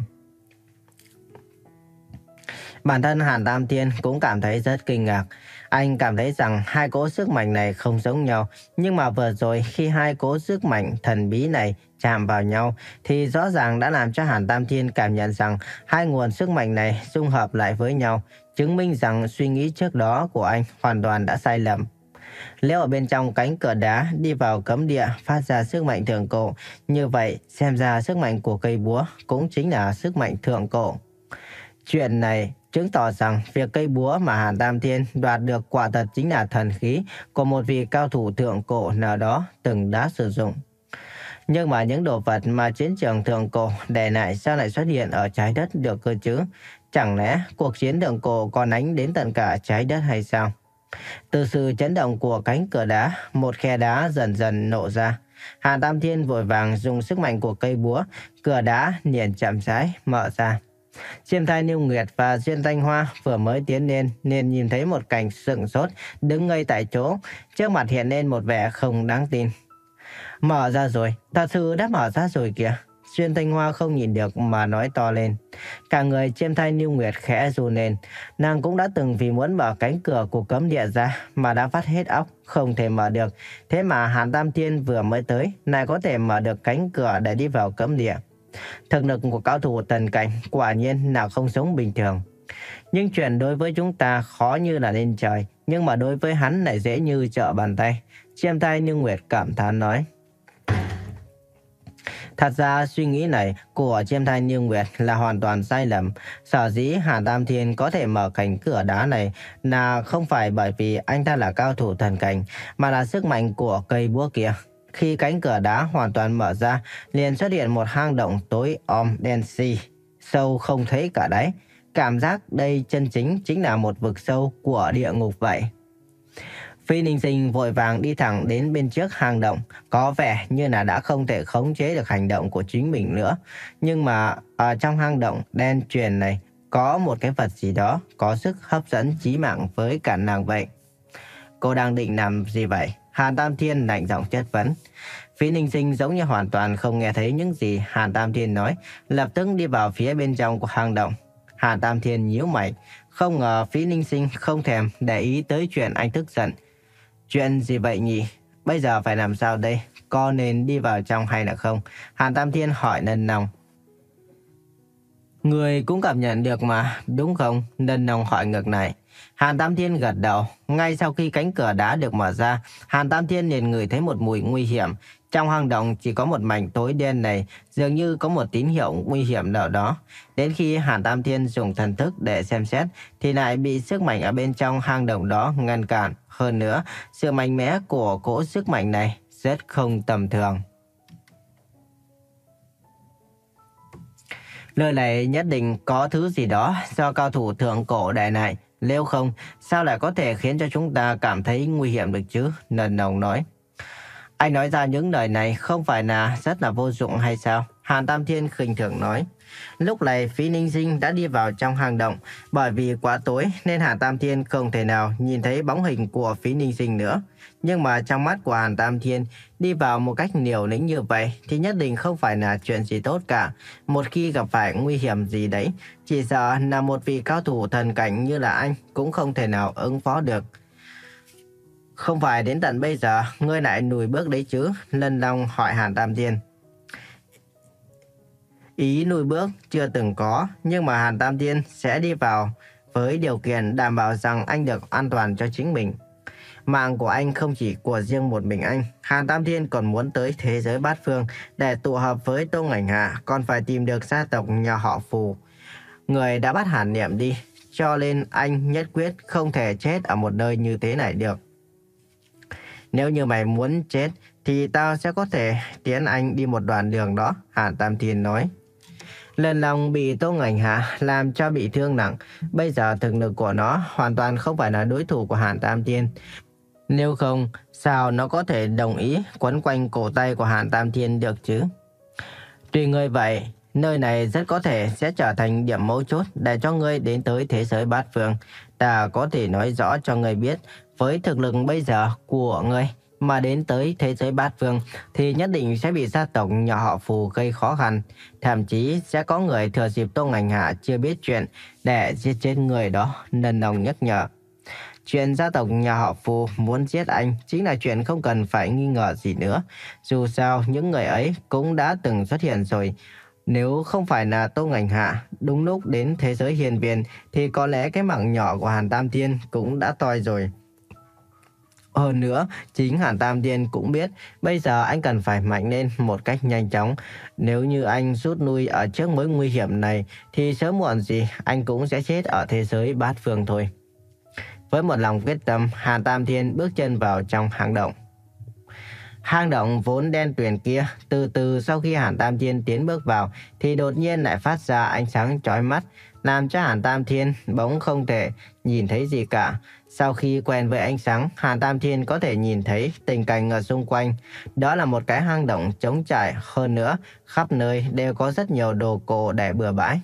Bản thân Hàn Tam Thiên cũng cảm thấy rất kinh ngạc. Anh cảm thấy rằng hai cỗ sức mạnh này không giống nhau. Nhưng mà vừa rồi khi hai cỗ sức mạnh thần bí này chạm vào nhau thì rõ ràng đã làm cho Hàn Tam Thiên cảm nhận rằng hai nguồn sức mạnh này dung hợp lại với nhau, chứng minh rằng suy nghĩ trước đó của anh hoàn toàn đã sai lầm. Nếu ở bên trong cánh cửa đá đi vào cấm địa phát ra sức mạnh thượng cổ, như vậy xem ra sức mạnh của cây búa cũng chính là sức mạnh thượng cổ. Chuyện này chứng tỏ rằng việc cây búa mà Hàn Tam Thiên đoạt được quả thật chính là thần khí của một vị cao thủ thượng cổ nào đó từng đã sử dụng. Nhưng mà những đồ vật mà chiến trường thượng cổ để lại sao lại xuất hiện ở trái đất được cơ chứ? Chẳng lẽ cuộc chiến thượng cổ còn đánh đến tận cả trái đất hay sao? Từ sự chấn động của cánh cửa đá, một khe đá dần dần nổ ra. Hàn Tam Thiên vội vàng dùng sức mạnh của cây búa, cửa đá liền chậm rãi mở ra. Chiêm Thai Niêu Nguyệt và Duyên Thanh Hoa vừa mới tiến lên nên nhìn thấy một cảnh sững sốt, đứng ngây tại chỗ, trước mặt hiện lên một vẻ không đáng tin. Mở ra rồi, thật sự đã mở ra rồi kìa. Duyên Thanh Hoa không nhìn được mà nói to lên. Cả người Chiêm Thai Niêu Nguyệt khẽ run lên. Nàng cũng đã từng vì muốn mở cánh cửa của cấm địa ra mà đã vắt hết óc, không thể mở được. Thế mà Hàn Tam Thiên vừa mới tới, lại có thể mở được cánh cửa để đi vào cấm địa. Thực lực của cao thủ tần cảnh quả nhiên là không giống bình thường. Nhưng chuyện đối với chúng ta khó như là lên trời, nhưng mà đối với hắn lại dễ như trở bàn tay. Chiêm Thai Niêu Nguyệt cảm thán nói. Thật ra suy nghĩ này của Chiêm Thai Niêu Nguyệt là hoàn toàn sai lầm. Sở dĩ Hàn Tam Thiên có thể mở cánh cửa đá này là không phải bởi vì anh ta là cao thủ thần cảnh, mà là sức mạnh của cây búa kia. Khi cánh cửa đá hoàn toàn mở ra, liền xuất hiện một hang động tối om đen xì, sâu không thấy cả đáy. Cảm giác đây chân chính chính là một vực sâu của địa ngục vậy. Phi Ninh Sinh vội vàng đi thẳng đến bên trước hang động, có vẻ như là đã không thể khống chế được hành động của chính mình nữa. Nhưng mà ở trong hang động đen truyền này có một cái vật gì đó có sức hấp dẫn chí mạng với cả nàng vậy. Cô đang định làm gì vậy? Hàn Tam Thiên lạnh giọng chất vấn. Phí Ninh Sinh giống như hoàn toàn không nghe thấy những gì Hàn Tam Thiên nói, lập tức đi vào phía bên trong của hang động. Hàn Tam Thiên nhíu mày, không ngờ Phí Ninh Sinh không thèm để ý tới chuyện anh tức giận. Chuyện gì vậy nhỉ? Bây giờ phải làm sao đây? Có nên đi vào trong hay là không? Hàn Tam Thiên hỏi nân nong. Người cũng cảm nhận được mà, đúng không? Nân nong hỏi ngược lại. Hàn Tam Thiên gật đầu. Ngay sau khi cánh cửa đá được mở ra, Hàn Tam Thiên liền ngửi thấy một mùi nguy hiểm. Trong hang động chỉ có một mảnh tối đen này, dường như có một tín hiệu nguy hiểm nào đó. Đến khi Hàn Tam Thiên dùng thần thức để xem xét, thì lại bị sức mạnh ở bên trong hang động đó ngăn cản. Hơn nữa, sự mạnh mẽ của cỗ sức mạnh này rất không tầm thường. Nơi này nhất định có thứ gì đó do cao thủ thượng cổ để lại. Nếu không, sao lại có thể khiến cho chúng ta cảm thấy nguy hiểm được chứ? Nần nồng nói. Anh nói ra những lời này không phải là rất là vô dụng hay sao? Hàn Tam Thiên khinh thường nói. Lúc này Phí Ninh Sinh đã đi vào trong hang động. Bởi vì quá tối nên Hàn Tam Thiên không thể nào nhìn thấy bóng hình của Phí Ninh Sinh nữa. Nhưng mà trong mắt của Hàn Tam Thiên, đi vào một cách liều lĩnh như vậy thì nhất định không phải là chuyện gì tốt cả. Một khi gặp phải nguy hiểm gì đấy, chỉ sợ là một vị cao thủ thần cảnh như là anh cũng không thể nào ứng phó được. Không phải đến tận bây giờ ngươi lại lùi bước đấy chứ? Lân Long hỏi Hàn Tam Thiên. Ý lùi bước chưa từng có, nhưng mà Hàn Tam Thiên sẽ đi vào với điều kiện đảm bảo rằng anh được an toàn cho chính mình. Mạng của anh không chỉ của riêng một mình anh. Hàn Tam Thiên còn muốn tới thế giới bát phương để tụ hợp với Tô Ngảnh Hạ, còn phải tìm được gia tộc nhà họ Phù. Người đã bắt Hàn Niệm đi, cho nên anh nhất quyết không thể chết ở một nơi như thế này được. Nếu như mày muốn chết thì tao sẽ có thể tiến anh đi một đoạn đường đó, Hàn Tam Thiên nói. Lần lòng bị Tô Ngảnh Hạ làm cho bị thương nặng. Bây giờ thực lực của nó hoàn toàn không phải là đối thủ của Hàn Tam Thiên. Nếu không, sao nó có thể đồng ý quấn quanh cổ tay của Hàn Tam Thiên được chứ? Tùy ngươi vậy, nơi này rất có thể sẽ trở thành điểm mấu chốt để cho ngươi đến tới thế giới bát phương. Ta có thể nói rõ cho ngươi biết, với thực lực bây giờ của ngươi mà đến tới thế giới bát phương thì nhất định sẽ bị gia tộc nhà họ Phù gây khó khăn. Thậm chí sẽ có người thừa dịp Tô Ngảnh Hạ chưa biết chuyện để giết chết người đó, Nân Nong nhắc nhở. Chuyện gia tộc nhà họ Phù muốn giết anh chính là chuyện không cần phải nghi ngờ gì nữa. Dù sao những người ấy cũng đã từng xuất hiện rồi. Nếu không phải là Tô Ngảnh Hạ đúng lúc đến thế giới hiền viên thì có lẽ cái mạng nhỏ của Hàn Tam Thiên cũng đã toi rồi. Hơn nữa, chính Hàn Tam Thiên cũng biết bây giờ anh cần phải mạnh lên một cách nhanh chóng. Nếu như anh rút lui ở trước mối nguy hiểm này thì sớm muộn gì anh cũng sẽ chết ở thế giới bát phương thôi. Với một lòng quyết tâm, Hàn Tam Thiên bước chân vào trong hang động. Hang động vốn đen tuyền kia, từ từ sau khi Hàn Tam Thiên tiến bước vào thì đột nhiên lại phát ra ánh sáng chói mắt, làm cho Hàn Tam Thiên bỗng không thể nhìn thấy gì cả. Sau khi quen với ánh sáng, Hàn Tam Thiên có thể nhìn thấy tình cảnh ở xung quanh. Đó là một cái hang động trống trải, hơn nữa khắp nơi đều có rất nhiều đồ cổ để bừa bãi.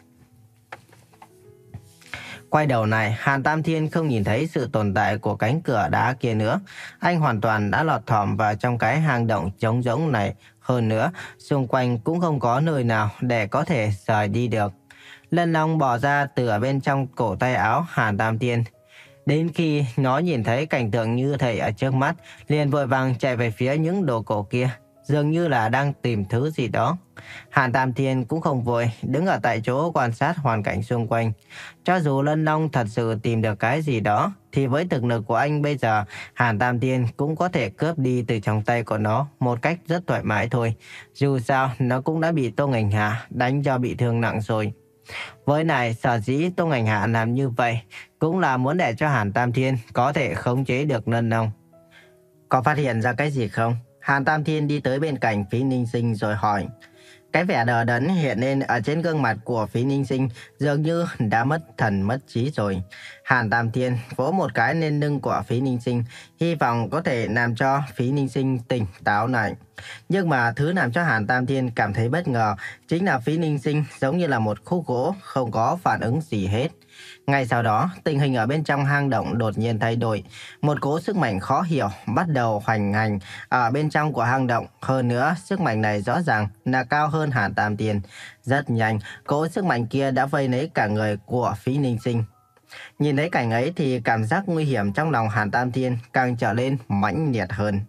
Quay đầu này, Hàn Tam Thiên không nhìn thấy sự tồn tại của cánh cửa đá kia nữa. Anh hoàn toàn đã lọt thỏm vào trong cái hang động trống rỗng này. Hơn nữa, xung quanh cũng không có nơi nào để có thể rời đi được. Lân Long bỏ ra từ ở bên trong cổ tay áo Hàn Tam Thiên. Đến khi nó nhìn thấy cảnh tượng như thế ở trước mắt, liền vội vàng chạy về phía những đồ cổ kia, dường như là đang tìm thứ gì đó. Hàn Tam Thiên cũng không vội, đứng ở tại chỗ quan sát hoàn cảnh xung quanh. Cho dù Lân Long thật sự tìm được cái gì đó, thì với thực lực của anh bây giờ, Hàn Tam Thiên cũng có thể cướp đi từ trong tay của nó một cách rất thoải mái thôi. Dù sao, nó cũng đã bị Tô Ngảnh Hạ đánh cho bị thương nặng rồi. Với này, sở dĩ Tô Ngảnh Hạ làm như vậy cũng là muốn để cho Hàn Tam Thiên có thể khống chế được Lân Long. Có phát hiện ra cái gì không? Hàn Tam Thiên đi tới bên cạnh Phí Ninh Sinh rồi hỏi. Cái vẻ đờ đẫn hiện lên ở trên gương mặt của Phí Ninh Sinh dường như đã mất thần mất trí rồi. Hàn Tam Thiên vỗ một cái lên lưng của Phí Ninh Sinh, hy vọng có thể làm cho Phí Ninh Sinh tỉnh táo lại. Nhưng mà thứ làm cho Hàn Tam Thiên cảm thấy bất ngờ chính là Phí Ninh Sinh giống như là một khúc gỗ không có phản ứng gì hết. Ngay sau đó, tình hình ở bên trong hang động đột nhiên thay đổi. Một cỗ sức mạnh khó hiểu bắt đầu hoành hành ở bên trong của hang động. Hơn nữa, sức mạnh này rõ ràng là cao hơn Hàn Tam Tiên. Rất nhanh, cỗ sức mạnh kia đã vây lấy cả người của Phí Ninh Sinh. Nhìn thấy cảnh ấy thì cảm giác nguy hiểm trong lòng Hàn Tam Tiên càng trở lên mãnh liệt hơn.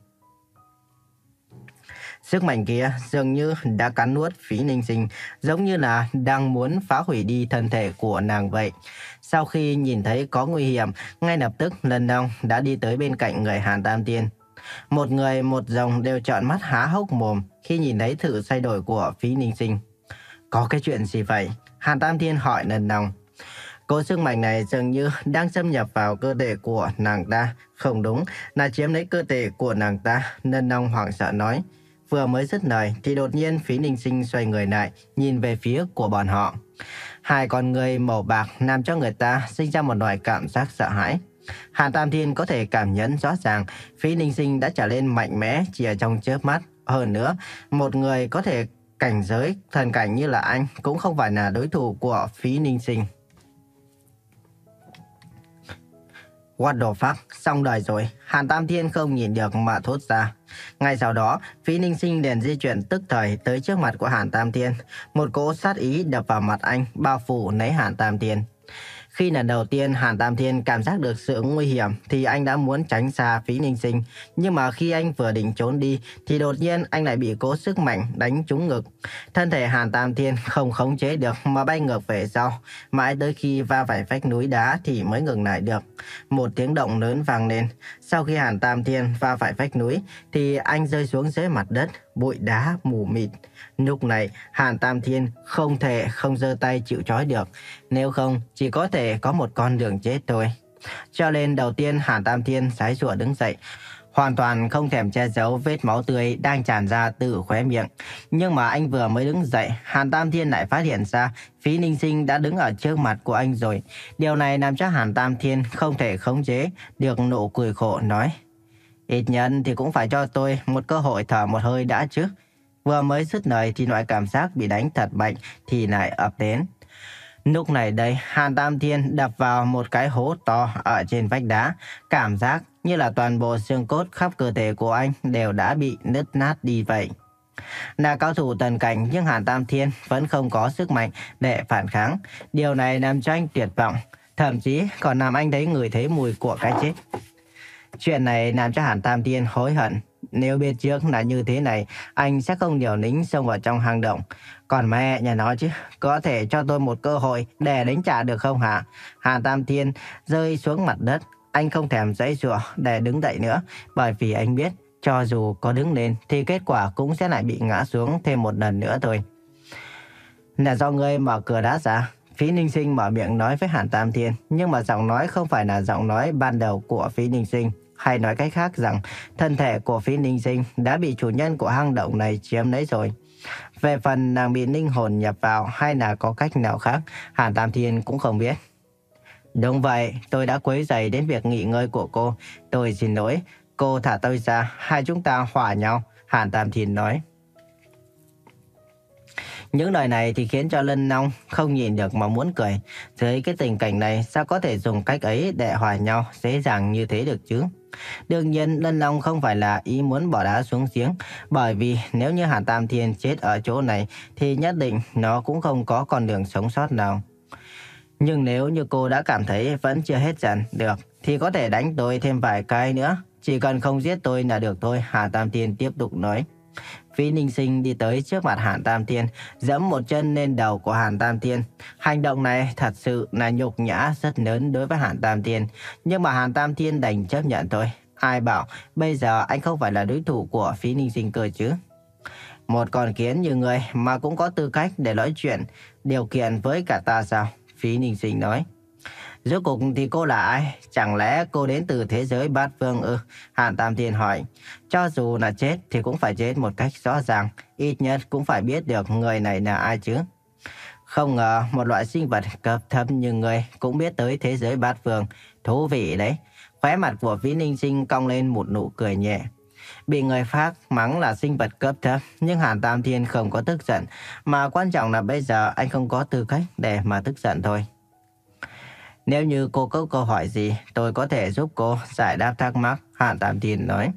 Sức mạnh kia dường như đã cắn nuốt Phí Ninh Sinh, giống như là đang muốn phá hủy đi thân thể của nàng vậy. Sau khi nhìn thấy có nguy hiểm, ngay lập tức Lân Long đã đi tới bên cạnh người Hàn Tam Tiên. Một người một rồng đều trợn mắt há hốc mồm khi nhìn thấy sự thay đổi của Phí Ninh Sinh. Có cái chuyện gì vậy? Hàn Tam Tiên hỏi Lân Long. Cỗ sức mạnh này dường như đang xâm nhập vào cơ thể của nàng ta. Không đúng, là chiếm lấy cơ thể của nàng ta. Lân Long hoảng sợ nói. Vừa mới dứt lời thì đột nhiên Phí Ninh Sinh xoay người lại, nhìn về phía của bọn họ. Hai con người màu bạc làm cho người ta sinh ra một loại cảm giác sợ hãi. Hàn Tam Thiên có thể cảm nhận rõ ràng Phí Ninh Sinh đã trở lên mạnh mẽ chỉ ở trong chớp mắt. Hơn nữa, một người có thể cảnh giới thần cảnh như là anh cũng không phải là đối thủ của Phí Ninh Sinh. What the fuck, xong đời rồi, Hàn Tam Thiên không nhìn được mà thốt ra. Ngay sau đó, Phí Ninh Sinh liền di chuyển tức thời tới trước mặt của Hàn Tam Thiên. Một cỗ sát ý đập vào mặt anh, bao phủ lấy Hàn Tam Thiên. Khi lần đầu tiên Hàn Tam Thiên cảm giác được sự nguy hiểm thì anh đã muốn tránh xa Phí Ninh Sinh. Nhưng mà khi anh vừa định trốn đi thì đột nhiên anh lại bị cố sức mạnh đánh trúng ngực. Thân thể Hàn Tam Thiên không khống chế được mà bay ngược về sau. Mãi tới khi va phải vách núi đá thì mới ngừng lại được. Một tiếng động lớn vang lên. Sau khi Hàn Tam Thiên va phải vách núi thì anh rơi xuống dưới mặt đất, bụi đá mù mịt. Lúc này Hàn Tam Thiên không thể không giơ tay chịu trói được. Nếu không chỉ có thể có một con đường chết thôi. Cho nên đầu tiên Hàn Tam Thiên giãy giụa đứng dậy, hoàn toàn không thèm che giấu vết máu tươi đang tràn ra từ khóe miệng. Nhưng mà anh vừa mới đứng dậy, Hàn Tam Thiên lại phát hiện ra Phí Ninh Sinh đã đứng ở trước mặt của anh rồi. Điều này làm cho Hàn Tam Thiên không thể khống chế được nụ cười khổ nói. Ít nhất thì cũng phải cho tôi một cơ hội thở một hơi đã chứ. Vừa mới dứt lời thì loại cảm giác bị đánh thật mạnh thì lại ập đến. Lúc này đây, Hàn Tam Thiên đập vào một cái hố to ở trên vách đá. Cảm giác như là toàn bộ xương cốt khắp cơ thể của anh đều đã bị nứt nát đi vậy. Là cao thủ tần cảnh nhưng Hàn Tam Thiên vẫn không có sức mạnh để phản kháng. Điều này làm cho anh tuyệt vọng, thậm chí còn làm anh thấy ngửi thấy mùi của cái chết. Chuyện này làm cho Hàn Tam Thiên hối hận. Nếu biết trước là như thế này, anh sẽ không liều lĩnh xông vào trong hang động. Còn mẹ nhà nó chứ, có thể cho tôi một cơ hội để đánh trả được không hả? Hàn Tam Thiên rơi xuống mặt đất. Anh không thèm giãy giụa để đứng dậy nữa, bởi vì anh biết cho dù có đứng lên thì kết quả cũng sẽ lại bị ngã xuống thêm một lần nữa thôi. Là do ngươi mở cửa đá ra. Phí Ninh Sinh mở miệng nói với Hàn Tam Thiên, nhưng mà giọng nói không phải là giọng nói ban đầu của Phí Ninh Sinh. Hay nói cách khác rằng thân thể của Phí Ninh Sinh đã bị chủ nhân của hang động này chiếm lấy rồi. Về phần nàng bị linh hồn nhập vào hay là có cách nào khác, Hàn Tam Thiên cũng không biết. Đúng vậy, tôi đã quấy rầy đến việc nghỉ ngơi của cô. Tôi xin lỗi, cô thả tôi ra, hai chúng ta hòa nhau, Hàn Tam Thiên nói. Những lời này thì khiến cho Lân Long không nhìn được mà muốn cười. Dưới cái tình cảnh này sao có thể dùng cách ấy để hòa nhau dễ dàng như thế được chứ? Đương nhiên Lân Long không phải là ý muốn bỏ đá xuống giếng, bởi vì nếu như Hàn Tam Thiên chết ở chỗ này thì nhất định nó cũng không có con đường sống sót nào. Nhưng nếu như cô đã cảm thấy vẫn chưa hết giận được thì có thể đánh tôi thêm vài cái nữa. Chỉ cần không giết tôi là được thôi, Hàn Tam Thiên tiếp tục nói. Phí Ninh Sinh đi tới trước mặt Hàn Tam Thiên, giẫm một chân lên đầu của Hàn Tam Thiên. Hành động này thật sự là nhục nhã rất lớn đối với Hàn Tam Thiên, nhưng mà Hàn Tam Thiên đành chấp nhận thôi. Ai bảo bây giờ anh không phải là đối thủ của Phí Ninh Sinh cơ chứ? Một con kiến như người mà cũng có tư cách để nói chuyện điều kiện với cả ta sao? Phí Ninh Sinh nói. Rốt cuộc thì cô là ai? Chẳng lẽ cô đến từ thế giới bát phương ư? Hàn Tam Thiên hỏi. Cho dù là chết thì cũng phải chết một cách rõ ràng. Ít nhất cũng phải biết được người này là ai chứ. Không ngờ một loại sinh vật cấp thấp như người cũng biết tới thế giới bát phương. Thú vị đấy. Khóe mặt của Phí Ninh Sinh cong lên một nụ cười nhẹ. Bị người khác mắng là sinh vật cấp thấp, nhưng Hàn Tam Thiên không có tức giận. Mà quan trọng là bây giờ anh không có tư cách để mà tức giận thôi. Nếu như cô có câu hỏi gì, tôi có thể giúp cô giải đáp thắc mắc, Hàn Tam Thiên nói.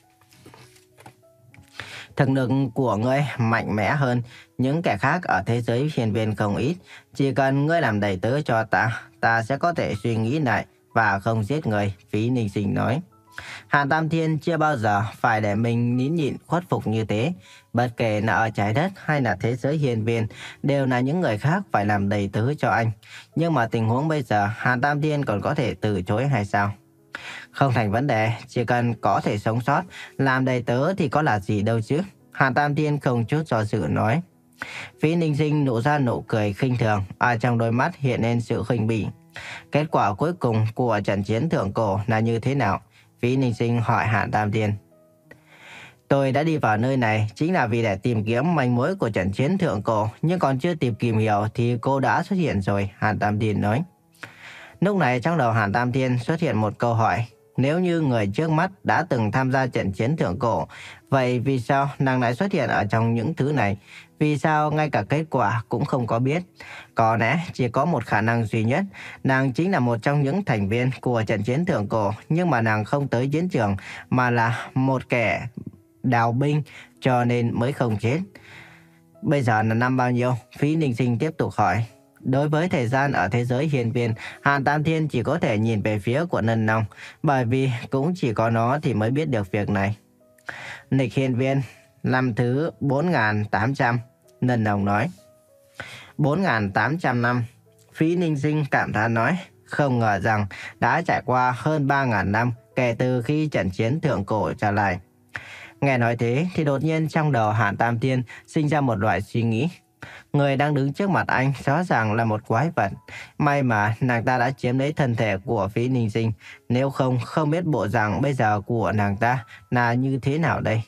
Thực lực của ngươi mạnh mẽ hơn những kẻ khác ở thế giới hiên viên không ít. Chỉ cần ngươi làm đầy tớ cho ta, ta sẽ có thể suy nghĩ lại và không giết người, Phí Ninh Sinh nói. Hàn Tam Thiên chưa bao giờ phải để mình nín nhịn khuất phục như thế. Bất kể là ở trái đất hay là thế giới hiên viên, đều là những người khác phải làm đầy tớ cho anh. Nhưng mà tình huống bây giờ, Hàn Tam Thiên còn có thể từ chối hay sao? Không thành vấn đề, chỉ cần có thể sống sót, làm đầy tớ thì có là gì đâu chứ. Hàn Tam Thiên không chút do dự nói. Phí Ninh Sinh nụ ra nụ cười khinh thường, ở trong đôi mắt hiện lên sự khinh bỉ. Kết quả cuối cùng của trận chiến thượng cổ là như thế nào? Phí Ninh Sinh hỏi Hàn Tam Thiên. Tôi đã đi vào nơi này chính là vì để tìm kiếm manh mối của trận chiến thượng cổ, nhưng còn chưa tìm kiếm hiểu thì cô đã xuất hiện rồi, Hàn Tam Thiên nói. Lúc này trong đầu Hàn Tam Thiên xuất hiện một câu hỏi. Nếu như người trước mắt đã từng tham gia trận chiến thượng cổ, vậy vì sao nàng lại xuất hiện ở trong những thứ này? Vì sao ngay cả kết quả cũng không có biết? Có lẽ chỉ có một khả năng duy nhất, nàng chính là một trong những thành viên của trận chiến thượng cổ, nhưng mà nàng không tới chiến trường mà là một kẻ đào binh cho nên mới không chết. Bây giờ là năm bao nhiêu? Phí Ninh Sinh tiếp tục hỏi. Đối với thời gian ở thế giới hiên viên, Hàn Tam Thiên chỉ có thể nhìn về phía của Nân Nông, bởi vì cũng chỉ có nó thì mới biết được việc này. Lịch hiên viên, năm thứ bốn nghìn tám trăm, Nân Nông nói. bốn nghìn tám trăm năm, Phí Ninh Sinh cảm thán nói, không ngờ rằng đã trải qua hơn ba nghìn năm kể từ khi trận chiến thượng cổ trở lại. Nghe nói thế thì đột nhiên trong đầu Hàn Tam Thiên sinh ra một loại suy nghĩ. Người đang đứng trước mặt anh rõ ràng là một quái vật. May mà nàng ta đã chiếm lấy thân thể của Phí Ninh Sinh. Nếu không, không biết bộ dạng bây giờ của nàng ta là như thế nào đây.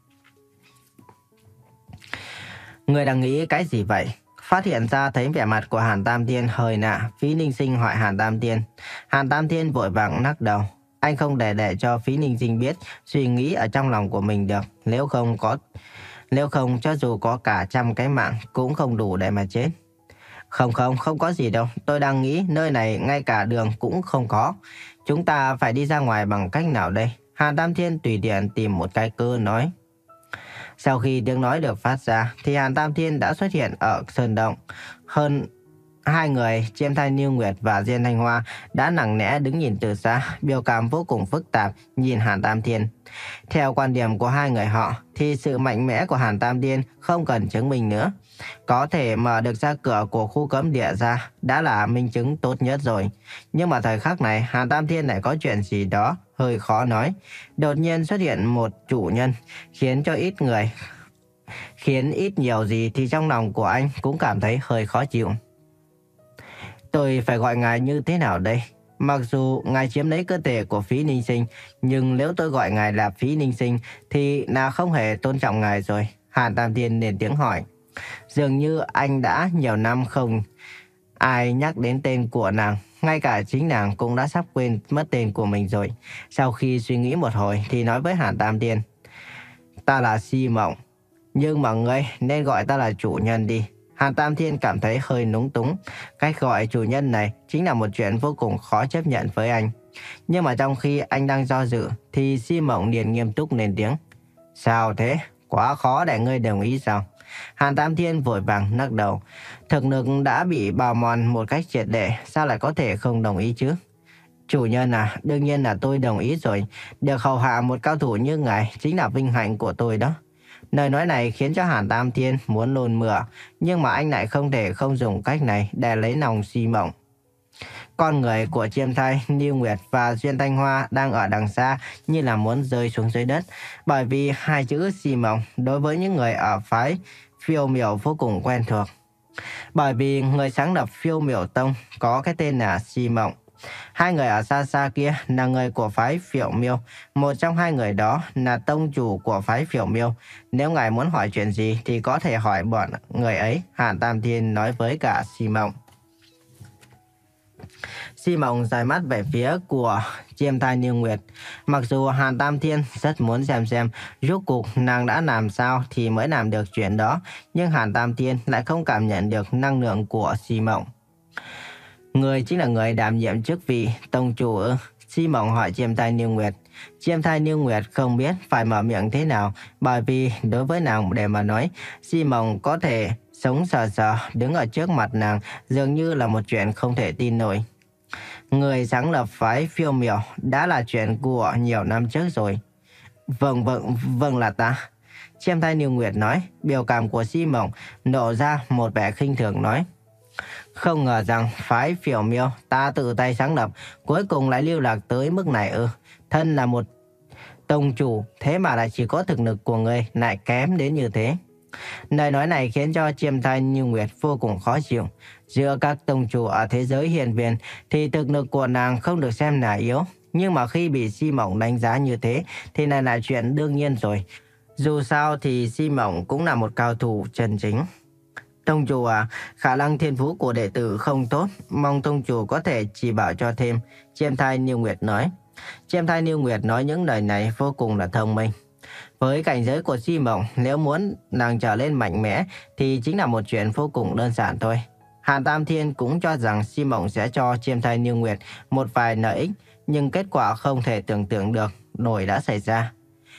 Người đang nghĩ cái gì vậy? Phát hiện ra thấy vẻ mặt của Hàn Tam Thiên hơi lạ, Phí Ninh Sinh hỏi Hàn Tam Thiên. Hàn Tam Thiên vội vàng lắc đầu. Anh không để để cho Phí Ninh Sinh biết suy nghĩ ở trong lòng của mình được. Nếu không có... Nếu không, cho dù có cả trăm cái mạng cũng không đủ để mà chết. Không không, không có gì đâu. Tôi đang nghĩ nơi này ngay cả đường cũng không có. Chúng ta phải đi ra ngoài bằng cách nào đây? Hàn Tam Thiên tùy tiện tìm một cái cơ nói. Sau khi tiếng nói được phát ra, thì Hàn Tam Thiên đã xuất hiện ở sơn động. Hơn hai người, Chiêm Thanh Như Nguyệt và Diên Thanh Hoa đã lặng lẽ đứng nhìn từ xa, biểu cảm vô cùng phức tạp nhìn Hàn Tam Thiên. Theo quan điểm của hai người họ, thì sự mạnh mẽ của Hàn Tam Thiên không cần chứng minh nữa. Có thể mở được ra cửa của khu cấm địa ra đã là minh chứng tốt nhất rồi. Nhưng mà thời khắc này, Hàn Tam Thiên lại có chuyện gì đó hơi khó nói. Đột nhiên xuất hiện một chủ nhân, khiến cho ít người, khiến ít nhiều gì thì trong lòng của anh cũng cảm thấy hơi khó chịu. Tôi phải gọi ngài như thế nào đây? Mặc dù ngài chiếm lấy cơ thể của Phí Ninh Sinh, nhưng nếu tôi gọi ngài là Phí Ninh Sinh thì là không hề tôn trọng ngài rồi. Hàn Tam Thiên lên tiếng hỏi. Dường như anh đã nhiều năm không ai nhắc đến tên của nàng. Ngay cả chính nàng cũng đã sắp quên mất tên của mình rồi. Sau khi suy nghĩ một hồi thì nói với Hàn Tam Thiên. Ta là Si Mộng, nhưng mà ngươi nên gọi ta là chủ nhân đi. Hàn Tam Thiên cảm thấy hơi núng túng. Cách gọi chủ nhân này chính là một chuyện vô cùng khó chấp nhận với anh. Nhưng mà trong khi anh đang do dự thì Si Mộng liền nghiêm túc lên tiếng. Sao thế? Quá khó để ngươi đồng ý sao? Hàn Tam Thiên vội vàng lắc đầu. Thực lực đã bị bào mòn một cách triệt để, sao lại có thể không đồng ý chứ? Chủ nhân à, đương nhiên là tôi đồng ý rồi. Được hầu hạ một cao thủ như ngài chính là vinh hạnh của tôi đó. Lời nói này khiến cho Hàn Tam Thiên muốn nôn mửa, nhưng mà anh lại không thể không dùng cách này để lấy lòng Si Mộng. Con người của Chiêm Thanh, Như Nguyệt và Duyên Thanh Hoa đang ở đằng xa như là muốn rơi xuống dưới đất, bởi vì hai chữ Si Mộng đối với những người ở phái Phiêu Miểu vô cùng quen thuộc. Bởi vì người sáng lập Phiêu Miểu Tông có cái tên là Si Mộng. Hai người ở xa xa kia là người của phái Phiểu Miêu. Một trong hai người đó là tông chủ của phái Phiểu Miêu. Nếu ngài muốn hỏi chuyện gì thì có thể hỏi bọn người ấy, Hàn Tam Thiên nói với cả Si Mộng. Si Mộng dài mắt về phía của Chiêm Thanh Như Nguyệt. Mặc dù Hàn Tam Thiên rất muốn xem xem rốt cuộc nàng đã làm sao thì mới làm được chuyện đó, nhưng Hàn Tam Thiên lại không cảm nhận được năng lượng của Si Mộng. Người chính là người đảm nhiệm chức vị tông chủ ư? Di Mộng hỏi Chiêm Thai Niêu Nguyệt. Chiêm Thai Niêu Nguyệt không biết phải mở miệng thế nào, bởi vì đối với nàng để mà nói, Di Mộng có thể sống sờ sờ đứng ở trước mặt nàng dường như là một chuyện không thể tin nổi. Người sáng lập phái Phiêu Miểu đã là chuyện của nhiều năm trước rồi. Vâng vâng vâng là ta. Chiêm Thai Niêu Nguyệt nói. Biểu cảm của Di Mộng nổ ra một vẻ khinh thường nói. Không ngờ rằng phái Phiểu Miểu ta tự tay sáng lập cuối cùng lại lưu lạc tới mức này ư? Thân là một tông chủ thế mà lại chỉ có thực lực của người lại kém đến như thế. Lời nói này khiến cho Chiêm Thai Niêu Nguyệt vô cùng khó chịu. Giữa các tông chủ ở thế giới hiền viên thì thực lực của nàng không được xem là yếu, nhưng mà khi bị Di Mộng đánh giá như thế thì này là chuyện đương nhiên rồi. Dù sao thì Di Mộng cũng là một cao thủ chân chính. Tông chủ à, khả năng thiên phú của đệ tử không tốt, mong tông chủ có thể chỉ bảo cho thêm. Chiêm Thai Niêu Nguyệt nói. Chiêm Thai Niêu Nguyệt nói những lời này vô cùng là thông minh. Với cảnh giới của Di Mộng, nếu muốn nàng trở lên mạnh mẽ thì chính là một chuyện vô cùng đơn giản thôi. Hàn Tam Thiên cũng cho rằng Di Mộng sẽ cho Chiêm Thai Niêu Nguyệt một vài lợi ích, nhưng kết quả không thể tưởng tượng được nổi đã xảy ra.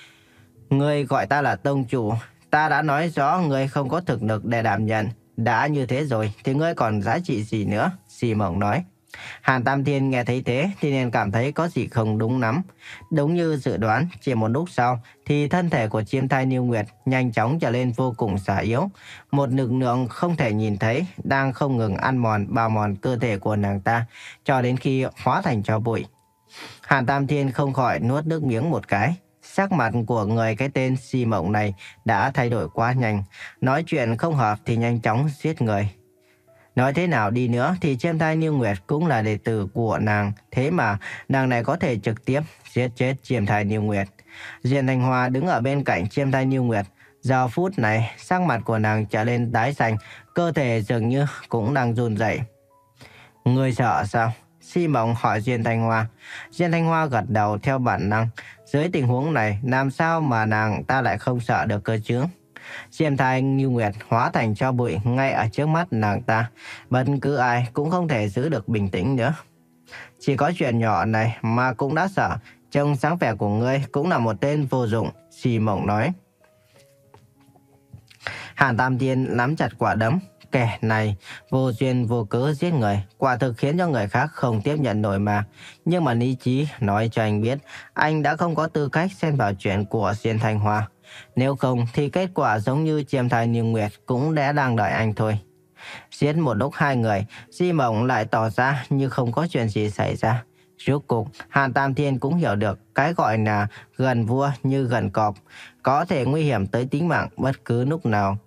Ngươi gọi ta là tông chủ, ta đã nói rõ ngươi không có thực lực để đảm nhận. Đã như thế rồi thì ngươi còn giá trị gì nữa? Di Mộng nói. Hàn Tam Thiên nghe thấy thế thì liền cảm thấy có gì không đúng lắm. Đúng như dự đoán, chỉ một lúc sau thì thân thể của Chiêm Thai Niêu Nguyệt nhanh chóng trở lên vô cùng già yếu. Một lực lượng không thể nhìn thấy đang không ngừng ăn mòn bào mòn cơ thể của nàng ta cho đến khi hóa thành tro bụi. Hàn Tam Thiên không khỏi nuốt nước miếng một cái. Sắc mặt của người cái tên Di Mộng này đã thay đổi quá nhanh. Nói chuyện không hợp thì nhanh chóng giết người. Nói thế nào đi nữa thì Chiêm Thai Niêu Nguyệt cũng là đệ tử của nàng. Thế mà nàng này có thể trực tiếp giết chết Chiêm Thai Niêu Nguyệt. Diên Thanh Hoa đứng ở bên cạnh Chiêm Thai Niêu Nguyệt. Giờ phút này sắc mặt của nàng trở lên tái xanh, cơ thể dường như cũng đang run rẩy. Ngươi sợ sao? Di Mộng hỏi Diên Thanh Hoa. Diên Thanh Hoa gật đầu theo bản năng. Dưới tình huống này làm sao mà nàng ta lại không sợ được cơ chứ? Chiêm Thai Niêu Nguyệt hóa thành tro bụi ngay ở trước mắt nàng ta. Bất cứ ai cũng không thể giữ được bình tĩnh nữa. Chỉ có chuyện nhỏ này mà cũng đã sợ. Trông sáng vẻ của ngươi cũng là một tên vô dụng, Di Mộng nói. Hàn Tam Thiên nắm chặt quả đấm. Kẻ này vô duyên vô cớ giết người, quả thực khiến cho người khác không tiếp nhận nổi mà. Nhưng mà lý trí nói cho anh biết, anh đã không có tư cách xen vào chuyện của Diên Thanh Hoa. Nếu không thì kết quả giống như Chiêm Thai Niêu Nguyệt cũng đã đang đợi anh thôi. Giết một lúc hai người, Di Mộng lại tỏ ra như không có chuyện gì xảy ra. Rốt cuộc, Hàn Tam Thiên cũng hiểu được cái gọi là gần vua như gần cọp, có thể nguy hiểm tới tính mạng bất cứ lúc nào.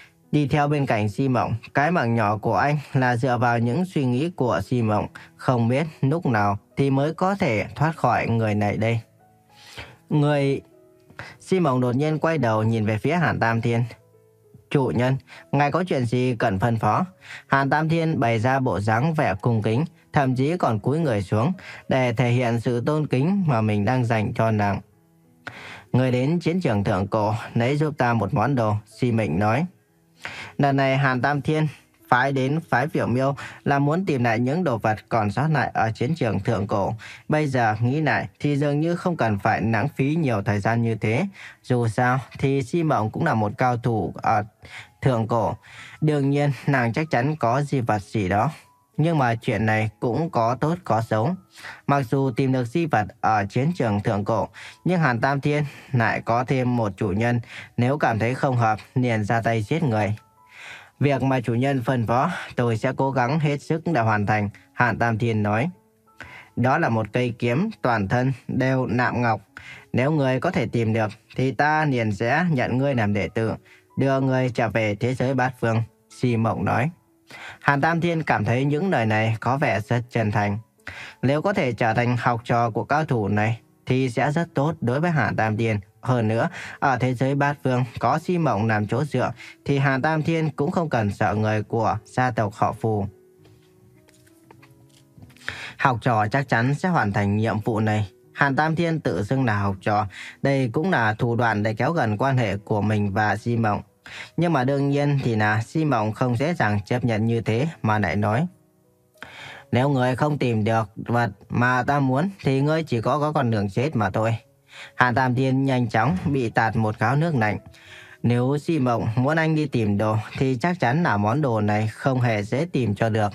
Đi theo bên cạnh Di Mộng, cái mạng nhỏ của anh là dựa vào những suy nghĩ của Di Mộng, không biết lúc nào thì mới có thể thoát khỏi người này đây. Người... Di Mộng đột nhiên quay đầu nhìn về phía Hàn Tam Thiên. Chủ nhân, ngài có chuyện gì cần phân phó? Hàn Tam Thiên bày ra bộ dáng vẻ cung kính, thậm chí còn cúi người xuống để thể hiện sự tôn kính mà mình đang dành cho nàng. Người đến chiến trường thượng cổ lấy giúp ta một món đồ, Di Mệnh nói. Lần này Hàn Tam Thiên phái đến phái Phiểu Miêu là muốn tìm lại những đồ vật còn sót lại ở chiến trường thượng cổ. Bây giờ nghĩ lại thì dường như không cần phải lãng phí nhiều thời gian như thế. Dù sao thì Di Mộng cũng là một cao thủ ở thượng cổ. Đương nhiên nàng chắc chắn có di vật gì đó. Nhưng mà chuyện này cũng có tốt có xấu. Mặc dù tìm được di vật ở chiến trường thượng cổ, nhưng Hàn Tam Thiên lại có thêm một chủ nhân. Nếu cảm thấy không hợp, liền ra tay giết người. Việc mà chủ nhân phân phó, tôi sẽ cố gắng hết sức để hoàn thành, Hàn Tam Thiên nói. Đó là một cây kiếm toàn thân đều nạm ngọc. Nếu người có thể tìm được, thì ta liền sẽ nhận ngươi làm đệ tử, đưa ngươi trở về thế giới bát phương, Di Mộng nói. Hàn Tam Thiên cảm thấy những lời này có vẻ rất chân thành. Nếu có thể trở thành học trò của cao thủ này, thì sẽ rất tốt đối với Hàn Tam Thiên. Hơn nữa, ở thế giới bát phương có Di Mộng làm chỗ dựa, thì Hàn Tam Thiên cũng không cần sợ người của gia tộc họ Phù. Học trò chắc chắn sẽ hoàn thành nhiệm vụ này. Hàn Tam Thiên tự xưng là học trò, đây cũng là thủ đoạn để kéo gần quan hệ của mình và Di Mộng. Nhưng mà đương nhiên thì là Di Mộng không dễ dàng chấp nhận như thế mà lại nói. Nếu ngươi không tìm được vật mà ta muốn thì ngươi chỉ có có con đường chết mà thôi. Hàn Tam Thiên nhanh chóng bị tạt một gáo nước lạnh. Nếu Di Mộng muốn anh đi tìm đồ thì chắc chắn là món đồ này không hề dễ tìm cho được.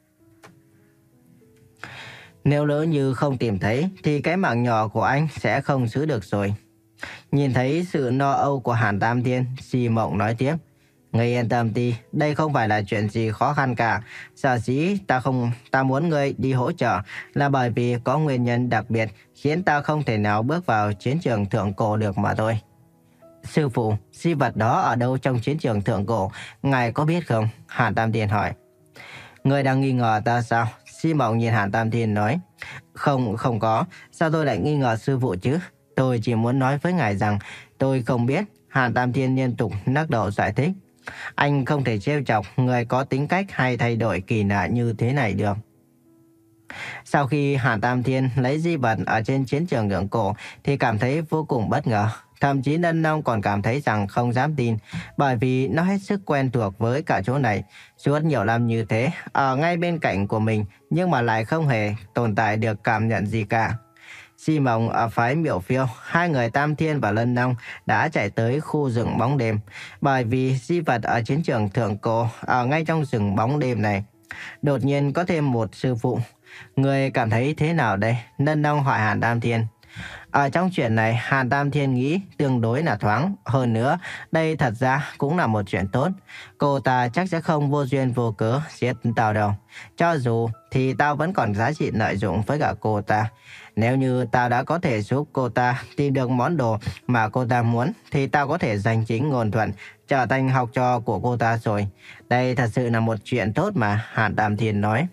Nếu lỡ như không tìm thấy thì cái mạng nhỏ của anh sẽ không giữ được rồi. Nhìn thấy sự lo âu của Hàn Tam Thiên, Di Mộng nói tiếp. Ngươi yên tâm đi, đây không phải là chuyện gì khó khăn cả. Sở dĩ ta không ta muốn ngươi đi hỗ trợ là bởi vì có nguyên nhân đặc biệt khiến ta không thể nào bước vào chiến trường thượng cổ được mà thôi. Sư phụ, di vật đó ở đâu trong chiến trường thượng cổ, ngài có biết không? Hàn Tam Thiên hỏi. Ngươi đang nghi ngờ ta sao? Di Mộng nhìn Hàn Tam Thiên nói. Không, không có. Sao tôi lại nghi ngờ sư phụ chứ? Tôi chỉ muốn nói với ngài rằng tôi không biết. Hàn Tam Thiên liên tục lắc đầu giải thích. Anh không thể trêu chọc người có tính cách hay thay đổi kỳ lạ như thế này được. Sau khi Hàn Tam Thiên lấy di vật ở trên chiến trường thượng cổ thì cảm thấy vô cùng bất ngờ. Thậm chí Lân Long còn cảm thấy rằng không dám tin, bởi vì nó hết sức quen thuộc với cả chỗ này. Suốt nhiều năm như thế, ở ngay bên cạnh của mình, nhưng mà lại không hề tồn tại được cảm nhận gì cả. Di Mộng ở phái Miểu Phiêu, hai người Tam Thiên và Lân Long đã chạy tới khu rừng bóng đêm, bởi vì di vật ở chiến trường thượng cổ ở ngay trong rừng bóng đêm này. Đột nhiên có thêm một sư phụ. Người cảm thấy thế nào đây? Lân Long hỏi Hàn Tam Thiên. Ở trong chuyện này, Hàn Tam Thiên nghĩ tương đối là thoáng. Hơn nữa, đây thật ra cũng là một chuyện tốt. Cô ta chắc sẽ không vô duyên vô cớ giết tao đâu. Cho dù thì tao vẫn còn giá trị lợi dụng với cả cô ta. Nếu như tao đã có thể giúp cô ta tìm được món đồ mà cô ta muốn, thì tao có thể giành chính ngôn thuận, trở thành học trò của cô ta rồi. Đây thật sự là một chuyện tốt mà, Hàn Tam Thiên nói.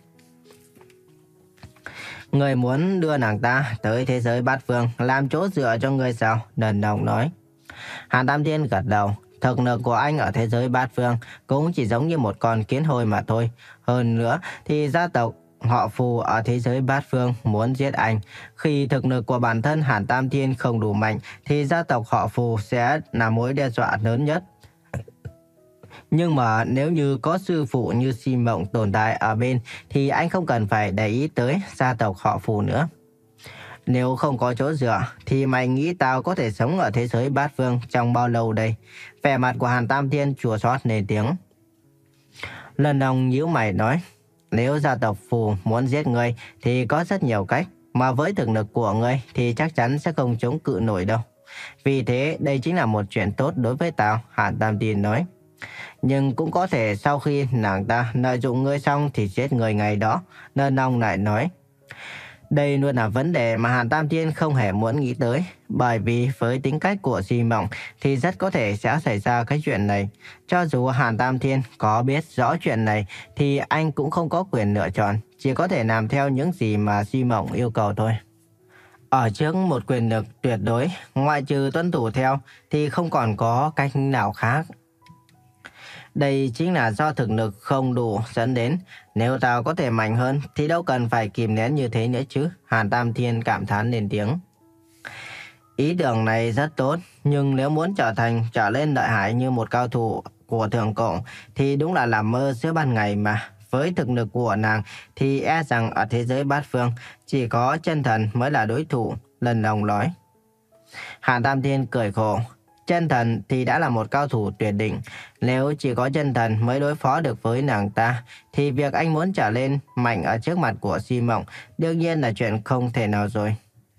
Người muốn đưa nàng ta tới thế giới bát phương làm chỗ dựa cho người sao? Đần Đồng nói. Hàn Tam Thiên gật đầu. Thực lực của anh ở thế giới bát phương cũng chỉ giống như một con kiến hôi mà thôi. Hơn nữa thì gia tộc họ Phù ở thế giới bát phương muốn giết anh. Khi thực lực của bản thân Hàn Tam Thiên không đủ mạnh thì gia tộc họ Phù sẽ là mối đe dọa lớn nhất. Nhưng mà nếu như có sư phụ như Di Mộng tồn tại ở bên thì anh không cần phải để ý tới gia tộc họ Phù nữa. Nếu không có chỗ dựa thì mày nghĩ tao có thể sống ở thế giới bát phương trong bao lâu đây? Vẻ mặt của Hàn Tam Thiên chua xót lên tiếng. Lần Long nhíu mày nói, nếu gia tộc Phù muốn giết ngươi thì có rất nhiều cách, mà với thực lực của ngươi thì chắc chắn sẽ không chống cự nổi đâu. Vì thế đây chính là một chuyện tốt đối với tao, Hàn Tam Thiên nói. Nhưng cũng có thể sau khi nàng ta lợi dụng ngươi xong thì giết người ngày đó, Lần Long lại nói. Đây luôn là vấn đề mà Hàn Tam Thiên không hề muốn nghĩ tới, bởi vì với tính cách của Di Mộng thì rất có thể sẽ xảy ra cái chuyện này. Cho dù Hàn Tam Thiên có biết rõ chuyện này thì anh cũng không có quyền lựa chọn, chỉ có thể làm theo những gì mà Di Mộng yêu cầu thôi. Ở trước một quyền lực tuyệt đối, ngoại trừ tuân thủ theo thì không còn có cách nào khác. Đây chính là do thực lực không đủ dẫn đến. Nếu tao có thể mạnh hơn thì đâu cần phải kìm nén như thế nữa chứ, Hàn Tam Thiên cảm thán lên tiếng. Ý tưởng này rất tốt, nhưng nếu muốn trở thành trở lên lợi hại như một cao thủ của thượng cổ thì đúng là làm mơ giữa ban ngày mà. Với thực lực của nàng thì e rằng ở thế giới bát phương chỉ có chân thần mới là đối thủ, Lần Long nói. Hàn Tam Thiên cười khổ. Chân thần thì đã là một cao thủ tuyệt đỉnh. Nếu chỉ có chân thần mới đối phó được với nàng ta thì việc anh muốn trở lên mạnh ở trước mặt của Di Mộng đương nhiên là chuyện không thể nào rồi.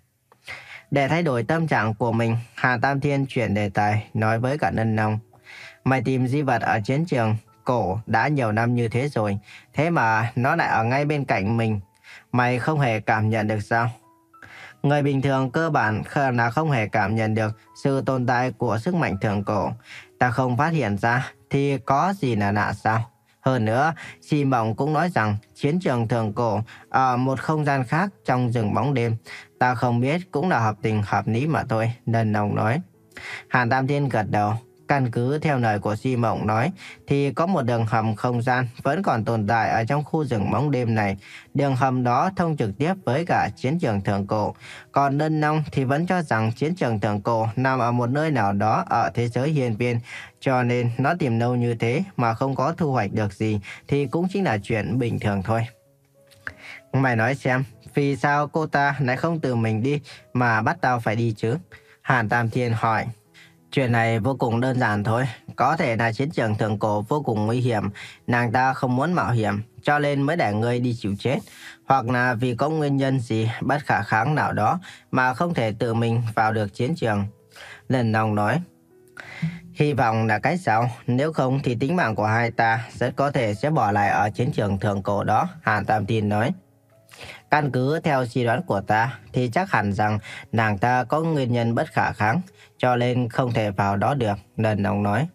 Để thay đổi tâm trạng của mình, Hàn Tam Thiên chuyển đề tài nói với cả Lân Long. Mày tìm di vật ở chiến trường cổ đã nhiều năm như thế rồi, thế mà nó lại ở ngay bên cạnh mình. Mày không hề cảm nhận được sao? Người bình thường cơ bản là không hề cảm nhận được sự tồn tại của sức mạnh thượng cổ. Ta không phát hiện ra thì có gì là lạ sao? Hơn nữa, Di Mộng cũng nói rằng chiến trường thượng cổ ở một không gian khác trong rừng bóng đêm. Ta không biết cũng là hợp tình hợp lý mà thôi, Lân Long nói. Hàn Tam Thiên gật đầu. Căn cứ theo lời của Di Mộng nói thì có một đường hầm không gian vẫn còn tồn tại ở trong khu rừng bóng đêm này. Đường hầm đó thông trực tiếp với cả chiến trường thượng cổ. Còn Lân Long thì vẫn cho rằng chiến trường thượng cổ nằm ở một nơi nào đó ở thế giới hiên viên. Cho nên nó tìm lâu như thế mà không có thu hoạch được gì thì cũng chính là chuyện bình thường thôi. Mày nói xem, vì sao cô ta lại không tự mình đi mà bắt tao phải đi chứ? Hàn Tam Thiên hỏi. Chuyện này vô cùng đơn giản thôi. Có thể là chiến trường thượng cổ vô cùng nguy hiểm, nàng ta không muốn mạo hiểm, cho nên mới để ngươi đi chịu chết. Hoặc là vì có nguyên nhân gì bất khả kháng nào đó mà không thể tự mình vào được chiến trường. Lần Long nói. Hy vọng là cách sao, nếu không thì tính mạng của hai ta rất có thể sẽ bỏ lại ở chiến trường thượng cổ đó, Hàn Tam Thiên nói. Căn cứ theo suy đoán của ta thì chắc hẳn rằng nàng ta có nguyên nhân bất khả kháng, cho nên không thể vào đó được, Lần Long nói.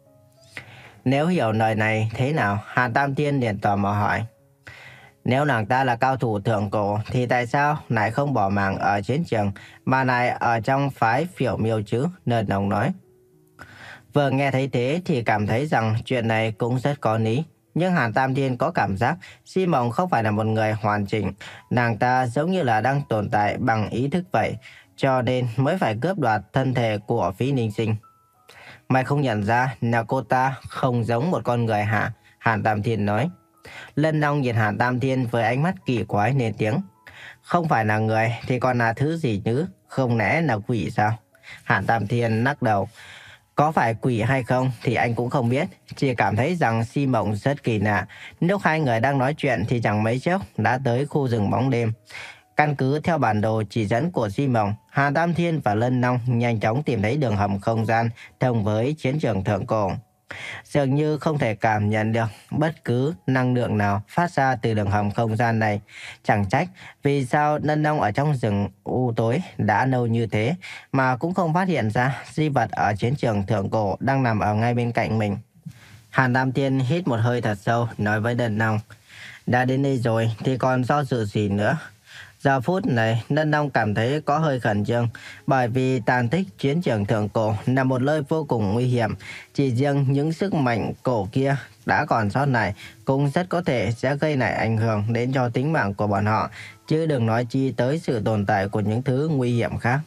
Nếu hiểu lời này thế nào, Hàn Tam Thiên liền tò mò hỏi. Nếu nàng ta là cao thủ thượng cổ thì tại sao lại không bỏ mạng ở chiến trường mà lại ở trong phái Phiểu Miêu chứ, Lần Long nói. Vừa nghe thấy thế thì cảm thấy rằng chuyện này cũng rất có lý. Nhưng Hàn Tam Thiên có cảm giác Si Mộng không phải là một người hoàn chỉnh. Nàng ta giống như là đang tồn tại bằng ý thức vậy, cho nên mới phải cướp đoạt thân thể của Phí Ninh Sinh. Mày không nhận ra là cô ta không giống một con người hả? Hàn Tam Thiên nói. Lân Long nhìn Hàn Tam Thiên với ánh mắt kỳ quái nên tiếng. Không phải là người thì còn là thứ gì chứ? Không lẽ là quỷ sao? Hàn Tam Thiên lắc đầu. Có phải quỷ hay không thì anh cũng không biết. Chỉ cảm thấy rằng Si Mộng rất kỳ lạ. Lúc hai người đang nói chuyện thì chẳng mấy chốc đã tới khu rừng bóng đêm. Căn cứ theo bản đồ chỉ dẫn của Si Mộng, Hàn Tam Thiên và Lân Long nhanh chóng tìm thấy đường hầm không gian thông với chiến trường thượng cổ. Dường như không thể cảm nhận được bất cứ năng lượng nào phát ra từ đường hầm không gian này. Chẳng trách vì sao Lân Long ở trong rừng u tối đã lâu như thế mà cũng không phát hiện ra di vật ở chiến trường thượng cổ đang nằm ở ngay bên cạnh mình. Hàn Tam Thiên hít một hơi thật sâu nói với Lân Long. Đã đến đây rồi thì còn do dự gì nữa? Giờ phút này, Lân Long cảm thấy có hơi khẩn trương, bởi vì tàn tích chiến trường thượng cổ là một nơi vô cùng nguy hiểm. Chỉ riêng những sức mạnh cổ kia đã còn sót lại cũng rất có thể sẽ gây lại ảnh hưởng đến cho tính mạng của bọn họ, chứ đừng nói chi tới sự tồn tại của những thứ nguy hiểm khác.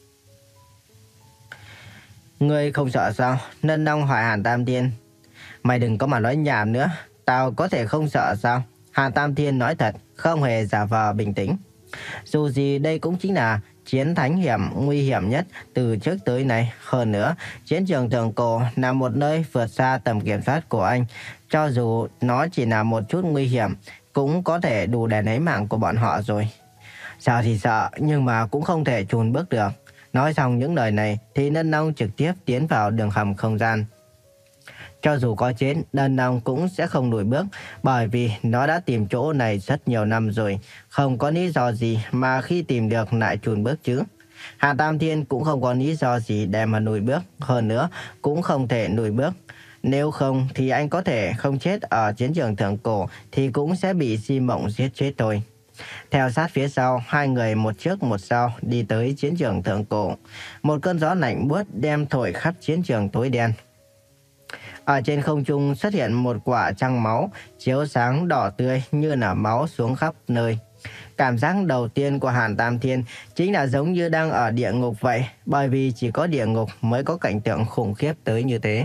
Ngươi không sợ sao? Lân Long hỏi Hàn Tam Thiên. Mày đừng có mà nói nhảm nữa, tao có thể không sợ sao? Hàn Tam Thiên nói thật, không hề giả vờ bình tĩnh. Dù gì đây cũng chính là chiến thánh hiểm nguy hiểm nhất từ trước tới nay. Hơn nữa, chiến trường thượng cổ là một nơi vượt xa tầm kiểm soát của anh. Cho dù nó chỉ là một chút nguy hiểm, cũng có thể đủ để lấy mạng của bọn họ rồi. Sợ thì sợ, nhưng mà cũng không thể chùn bước được. Nói xong những lời này thì Lân Long trực tiếp tiến vào đường hầm không gian. Cho dù có chết, Lân Long cũng sẽ không lùi bước, bởi vì nó đã tìm chỗ này rất nhiều năm rồi. Không có lý do gì mà khi tìm được lại chùn bước chứ. Hàn Tam Thiên cũng không có lý do gì để mà lùi bước. Hơn nữa, cũng không thể lùi bước. Nếu không thì anh có thể không chết ở chiến trường thượng cổ thì cũng sẽ bị Si Mộng giết chết thôi. Theo sát phía sau, hai người một trước một sau đi tới chiến trường thượng cổ. Một cơn gió lạnh buốt đem thổi khắp chiến trường tối đen. Ở trên không trung xuất hiện một quả trăng máu, chiếu sáng đỏ tươi như là máu xuống khắp nơi. Cảm giác đầu tiên của Hàn Tam Thiên chính là giống như đang ở địa ngục vậy, bởi vì chỉ có địa ngục mới có cảnh tượng khủng khiếp tới như thế.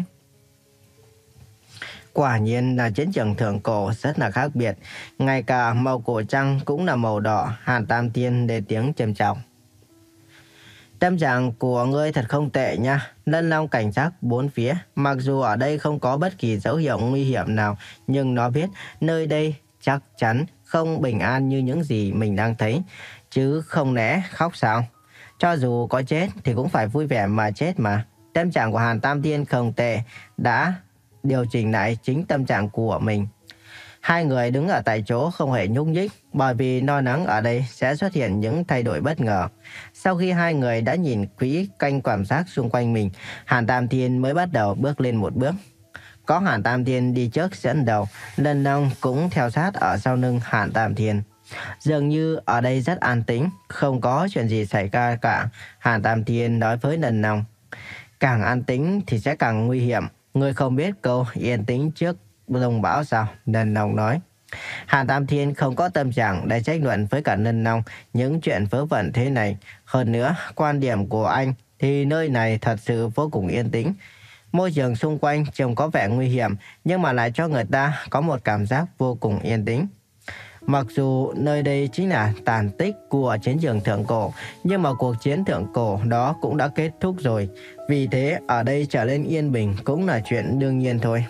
Quả nhiên là chiến trường thượng cổ rất là khác biệt, ngay cả màu cổ trăng cũng là màu đỏ. Hàn Tam Thiên lên tiếng trầm trọng. Tâm trạng của ngươi thật không tệ nha. Lân Long cảnh giác bốn phía. Mặc dù ở đây không có bất kỳ dấu hiệu nguy hiểm nào, nhưng nó biết nơi đây chắc chắn không bình an như những gì mình đang thấy. Chứ không lẽ khóc sao? Cho dù có chết thì cũng phải vui vẻ mà chết mà. Tâm trạng của Hàn Tam Thiên không tệ, đã điều chỉnh lại chính tâm trạng của mình. Hai người đứng ở tại chỗ không hề nhúc nhích, bởi vì lo lắng ở đây sẽ xuất hiện những thay đổi bất ngờ. Sau khi hai người đã nhìn kỹ canh quan sát xung quanh mình, Hàn Tam Thiên mới bắt đầu bước lên một bước. Có Hàn Tam Thiên đi trước dẫn đầu, Lân Long cũng theo sát ở sau lưng Hàn Tam Thiên. Dường như ở đây rất an tĩnh, không có chuyện gì xảy ra cả. Hàn Tam Thiên nói với Lân Long. Càng an tĩnh thì sẽ càng nguy hiểm. Ngươi không biết câu yên tĩnh trước đồng bão sao? Lân Long nói. Hàn Tam Thiên không có tâm trạng để tranh luận với cả Lân Long những chuyện vớ vẩn thế này. Hơn nữa, quan điểm của anh thì nơi này thật sự vô cùng yên tĩnh. Môi trường xung quanh trông có vẻ nguy hiểm, nhưng mà lại cho người ta có một cảm giác vô cùng yên tĩnh. Mặc dù nơi đây chính là tàn tích của chiến trường thượng cổ, nhưng mà cuộc chiến thượng cổ đó cũng đã kết thúc rồi. Vì thế ở đây trở nên yên bình cũng là chuyện đương nhiên thôi.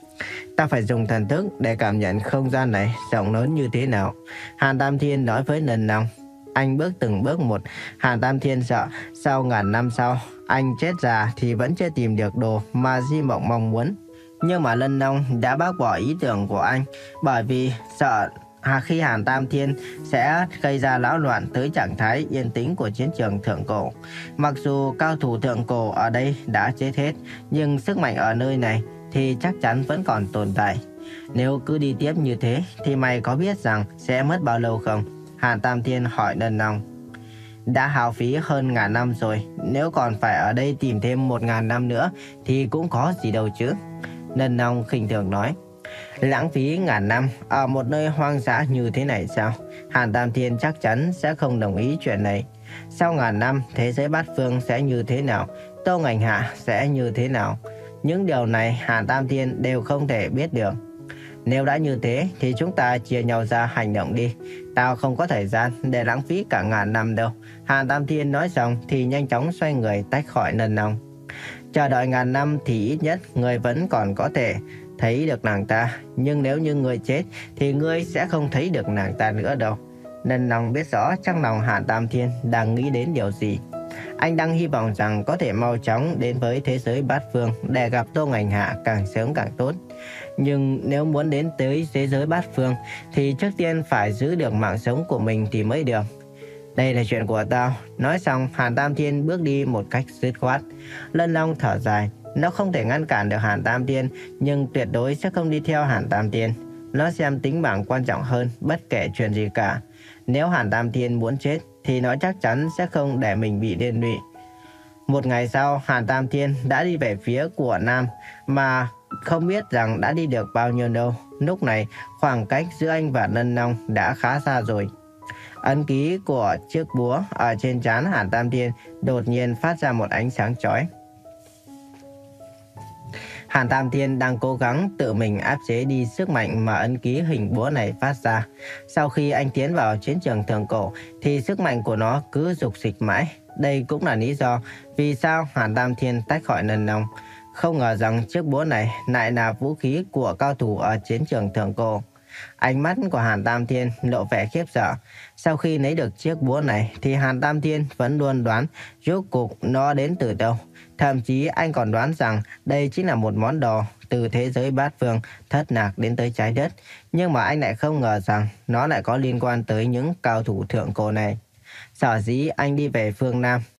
Ta phải dùng thần thức để cảm nhận không gian này rộng lớn như thế nào. Hàn Tam Thiên nói với Nân Long. Anh bước từng bước một. Hàn Tam Thiên sợ sau ngàn năm sau anh chết già thì vẫn chưa tìm được đồ mà Di Mộng mong muốn. Nhưng mà Lân Long đã bác bỏ ý tưởng của anh, bởi vì sợ à, khi Hàn Tam Thiên sẽ gây ra lão loạn tới trạng thái yên tĩnh của chiến trường thượng cổ. Mặc dù cao thủ thượng cổ ở đây đã chết hết, nhưng sức mạnh ở nơi này thì chắc chắn vẫn còn tồn tại. Nếu cứ đi tiếp như thế thì mày có biết rằng sẽ mất bao lâu không? Hàn Tam Thiên hỏi Lân Long. Đã hao phí hơn ngàn năm rồi, nếu còn phải ở đây tìm thêm một ngàn năm nữa thì cũng có gì đâu chứ. Lân Long khinh thường nói. Lãng phí ngàn năm ở một nơi hoang dã như thế này sao? Hàn Tam Thiên chắc chắn sẽ không đồng ý chuyện này. Sau ngàn năm thế giới bát phương sẽ như thế nào? Tô Ngành Hạ sẽ như thế nào? Những điều này Hàn Tam Thiên đều không thể biết được. Nếu đã như thế thì chúng ta chia nhau ra hành động đi. Tao không có thời gian để lãng phí cả ngàn năm đâu. Hàn Tam Thiên nói xong thì nhanh chóng xoay người tách khỏi Lân Long. Chờ đợi ngàn năm thì ít nhất người vẫn còn có thể thấy được nàng ta. Nhưng nếu như người chết thì ngươi sẽ không thấy được nàng ta nữa đâu. Lân Long biết rõ trong lòng Hàn Tam Thiên đang nghĩ đến điều gì. Anh đang hy vọng rằng có thể mau chóng đến với thế giới bát phương để gặp Tô Ngành Hạ càng sớm càng tốt. Nhưng nếu muốn đến tới thế giới bát phương thì trước tiên phải giữ được mạng sống của mình thì mới được. Đây là chuyện của tao. Nói xong Hàn Tam Thiên bước đi một cách dứt khoát. Lân Long thở dài. Nó không thể ngăn cản được Hàn Tam Thiên, nhưng tuyệt đối sẽ không đi theo Hàn Tam Thiên. Nó xem tính mạng quan trọng hơn bất kể chuyện gì cả. Nếu Hàn Tam Thiên muốn chết thì nó chắc chắn sẽ không để mình bị liên lụy. Một ngày sau, Hàn Tam Thiên đã đi về phía của Nam mà không biết rằng đã đi được bao nhiêu đâu. Lúc này khoảng cách giữa anh và Lân Long đã khá xa rồi. Ấn ký của chiếc búa ở trên trán Hàn Tam Thiên đột nhiên phát ra một ánh sáng chói. Hàn Tam Thiên đang cố gắng tự mình áp chế đi sức mạnh mà ấn ký hình búa này phát ra. Sau khi anh tiến vào chiến trường thượng cổ thì sức mạnh của nó cứ rục rịch mãi. Đây cũng là lý do vì sao Hàn Tam Thiên tách khỏi Lân Long. Không ngờ rằng chiếc búa này lại là vũ khí của cao thủ ở chiến trường thượng cổ. Ánh mắt của Hàn Tam Thiên lộ vẻ khiếp sợ. Sau khi lấy được chiếc búa này thì Hàn Tam Thiên vẫn luôn đoán rốt cuộc nó đến từ đâu. Thậm chí anh còn đoán rằng đây chính là một món đồ từ thế giới bát phương thất lạc đến tới trái đất. Nhưng mà anh lại không ngờ rằng nó lại có liên quan tới những cao thủ thượng cổ này. Sở dĩ anh đi về phương Nam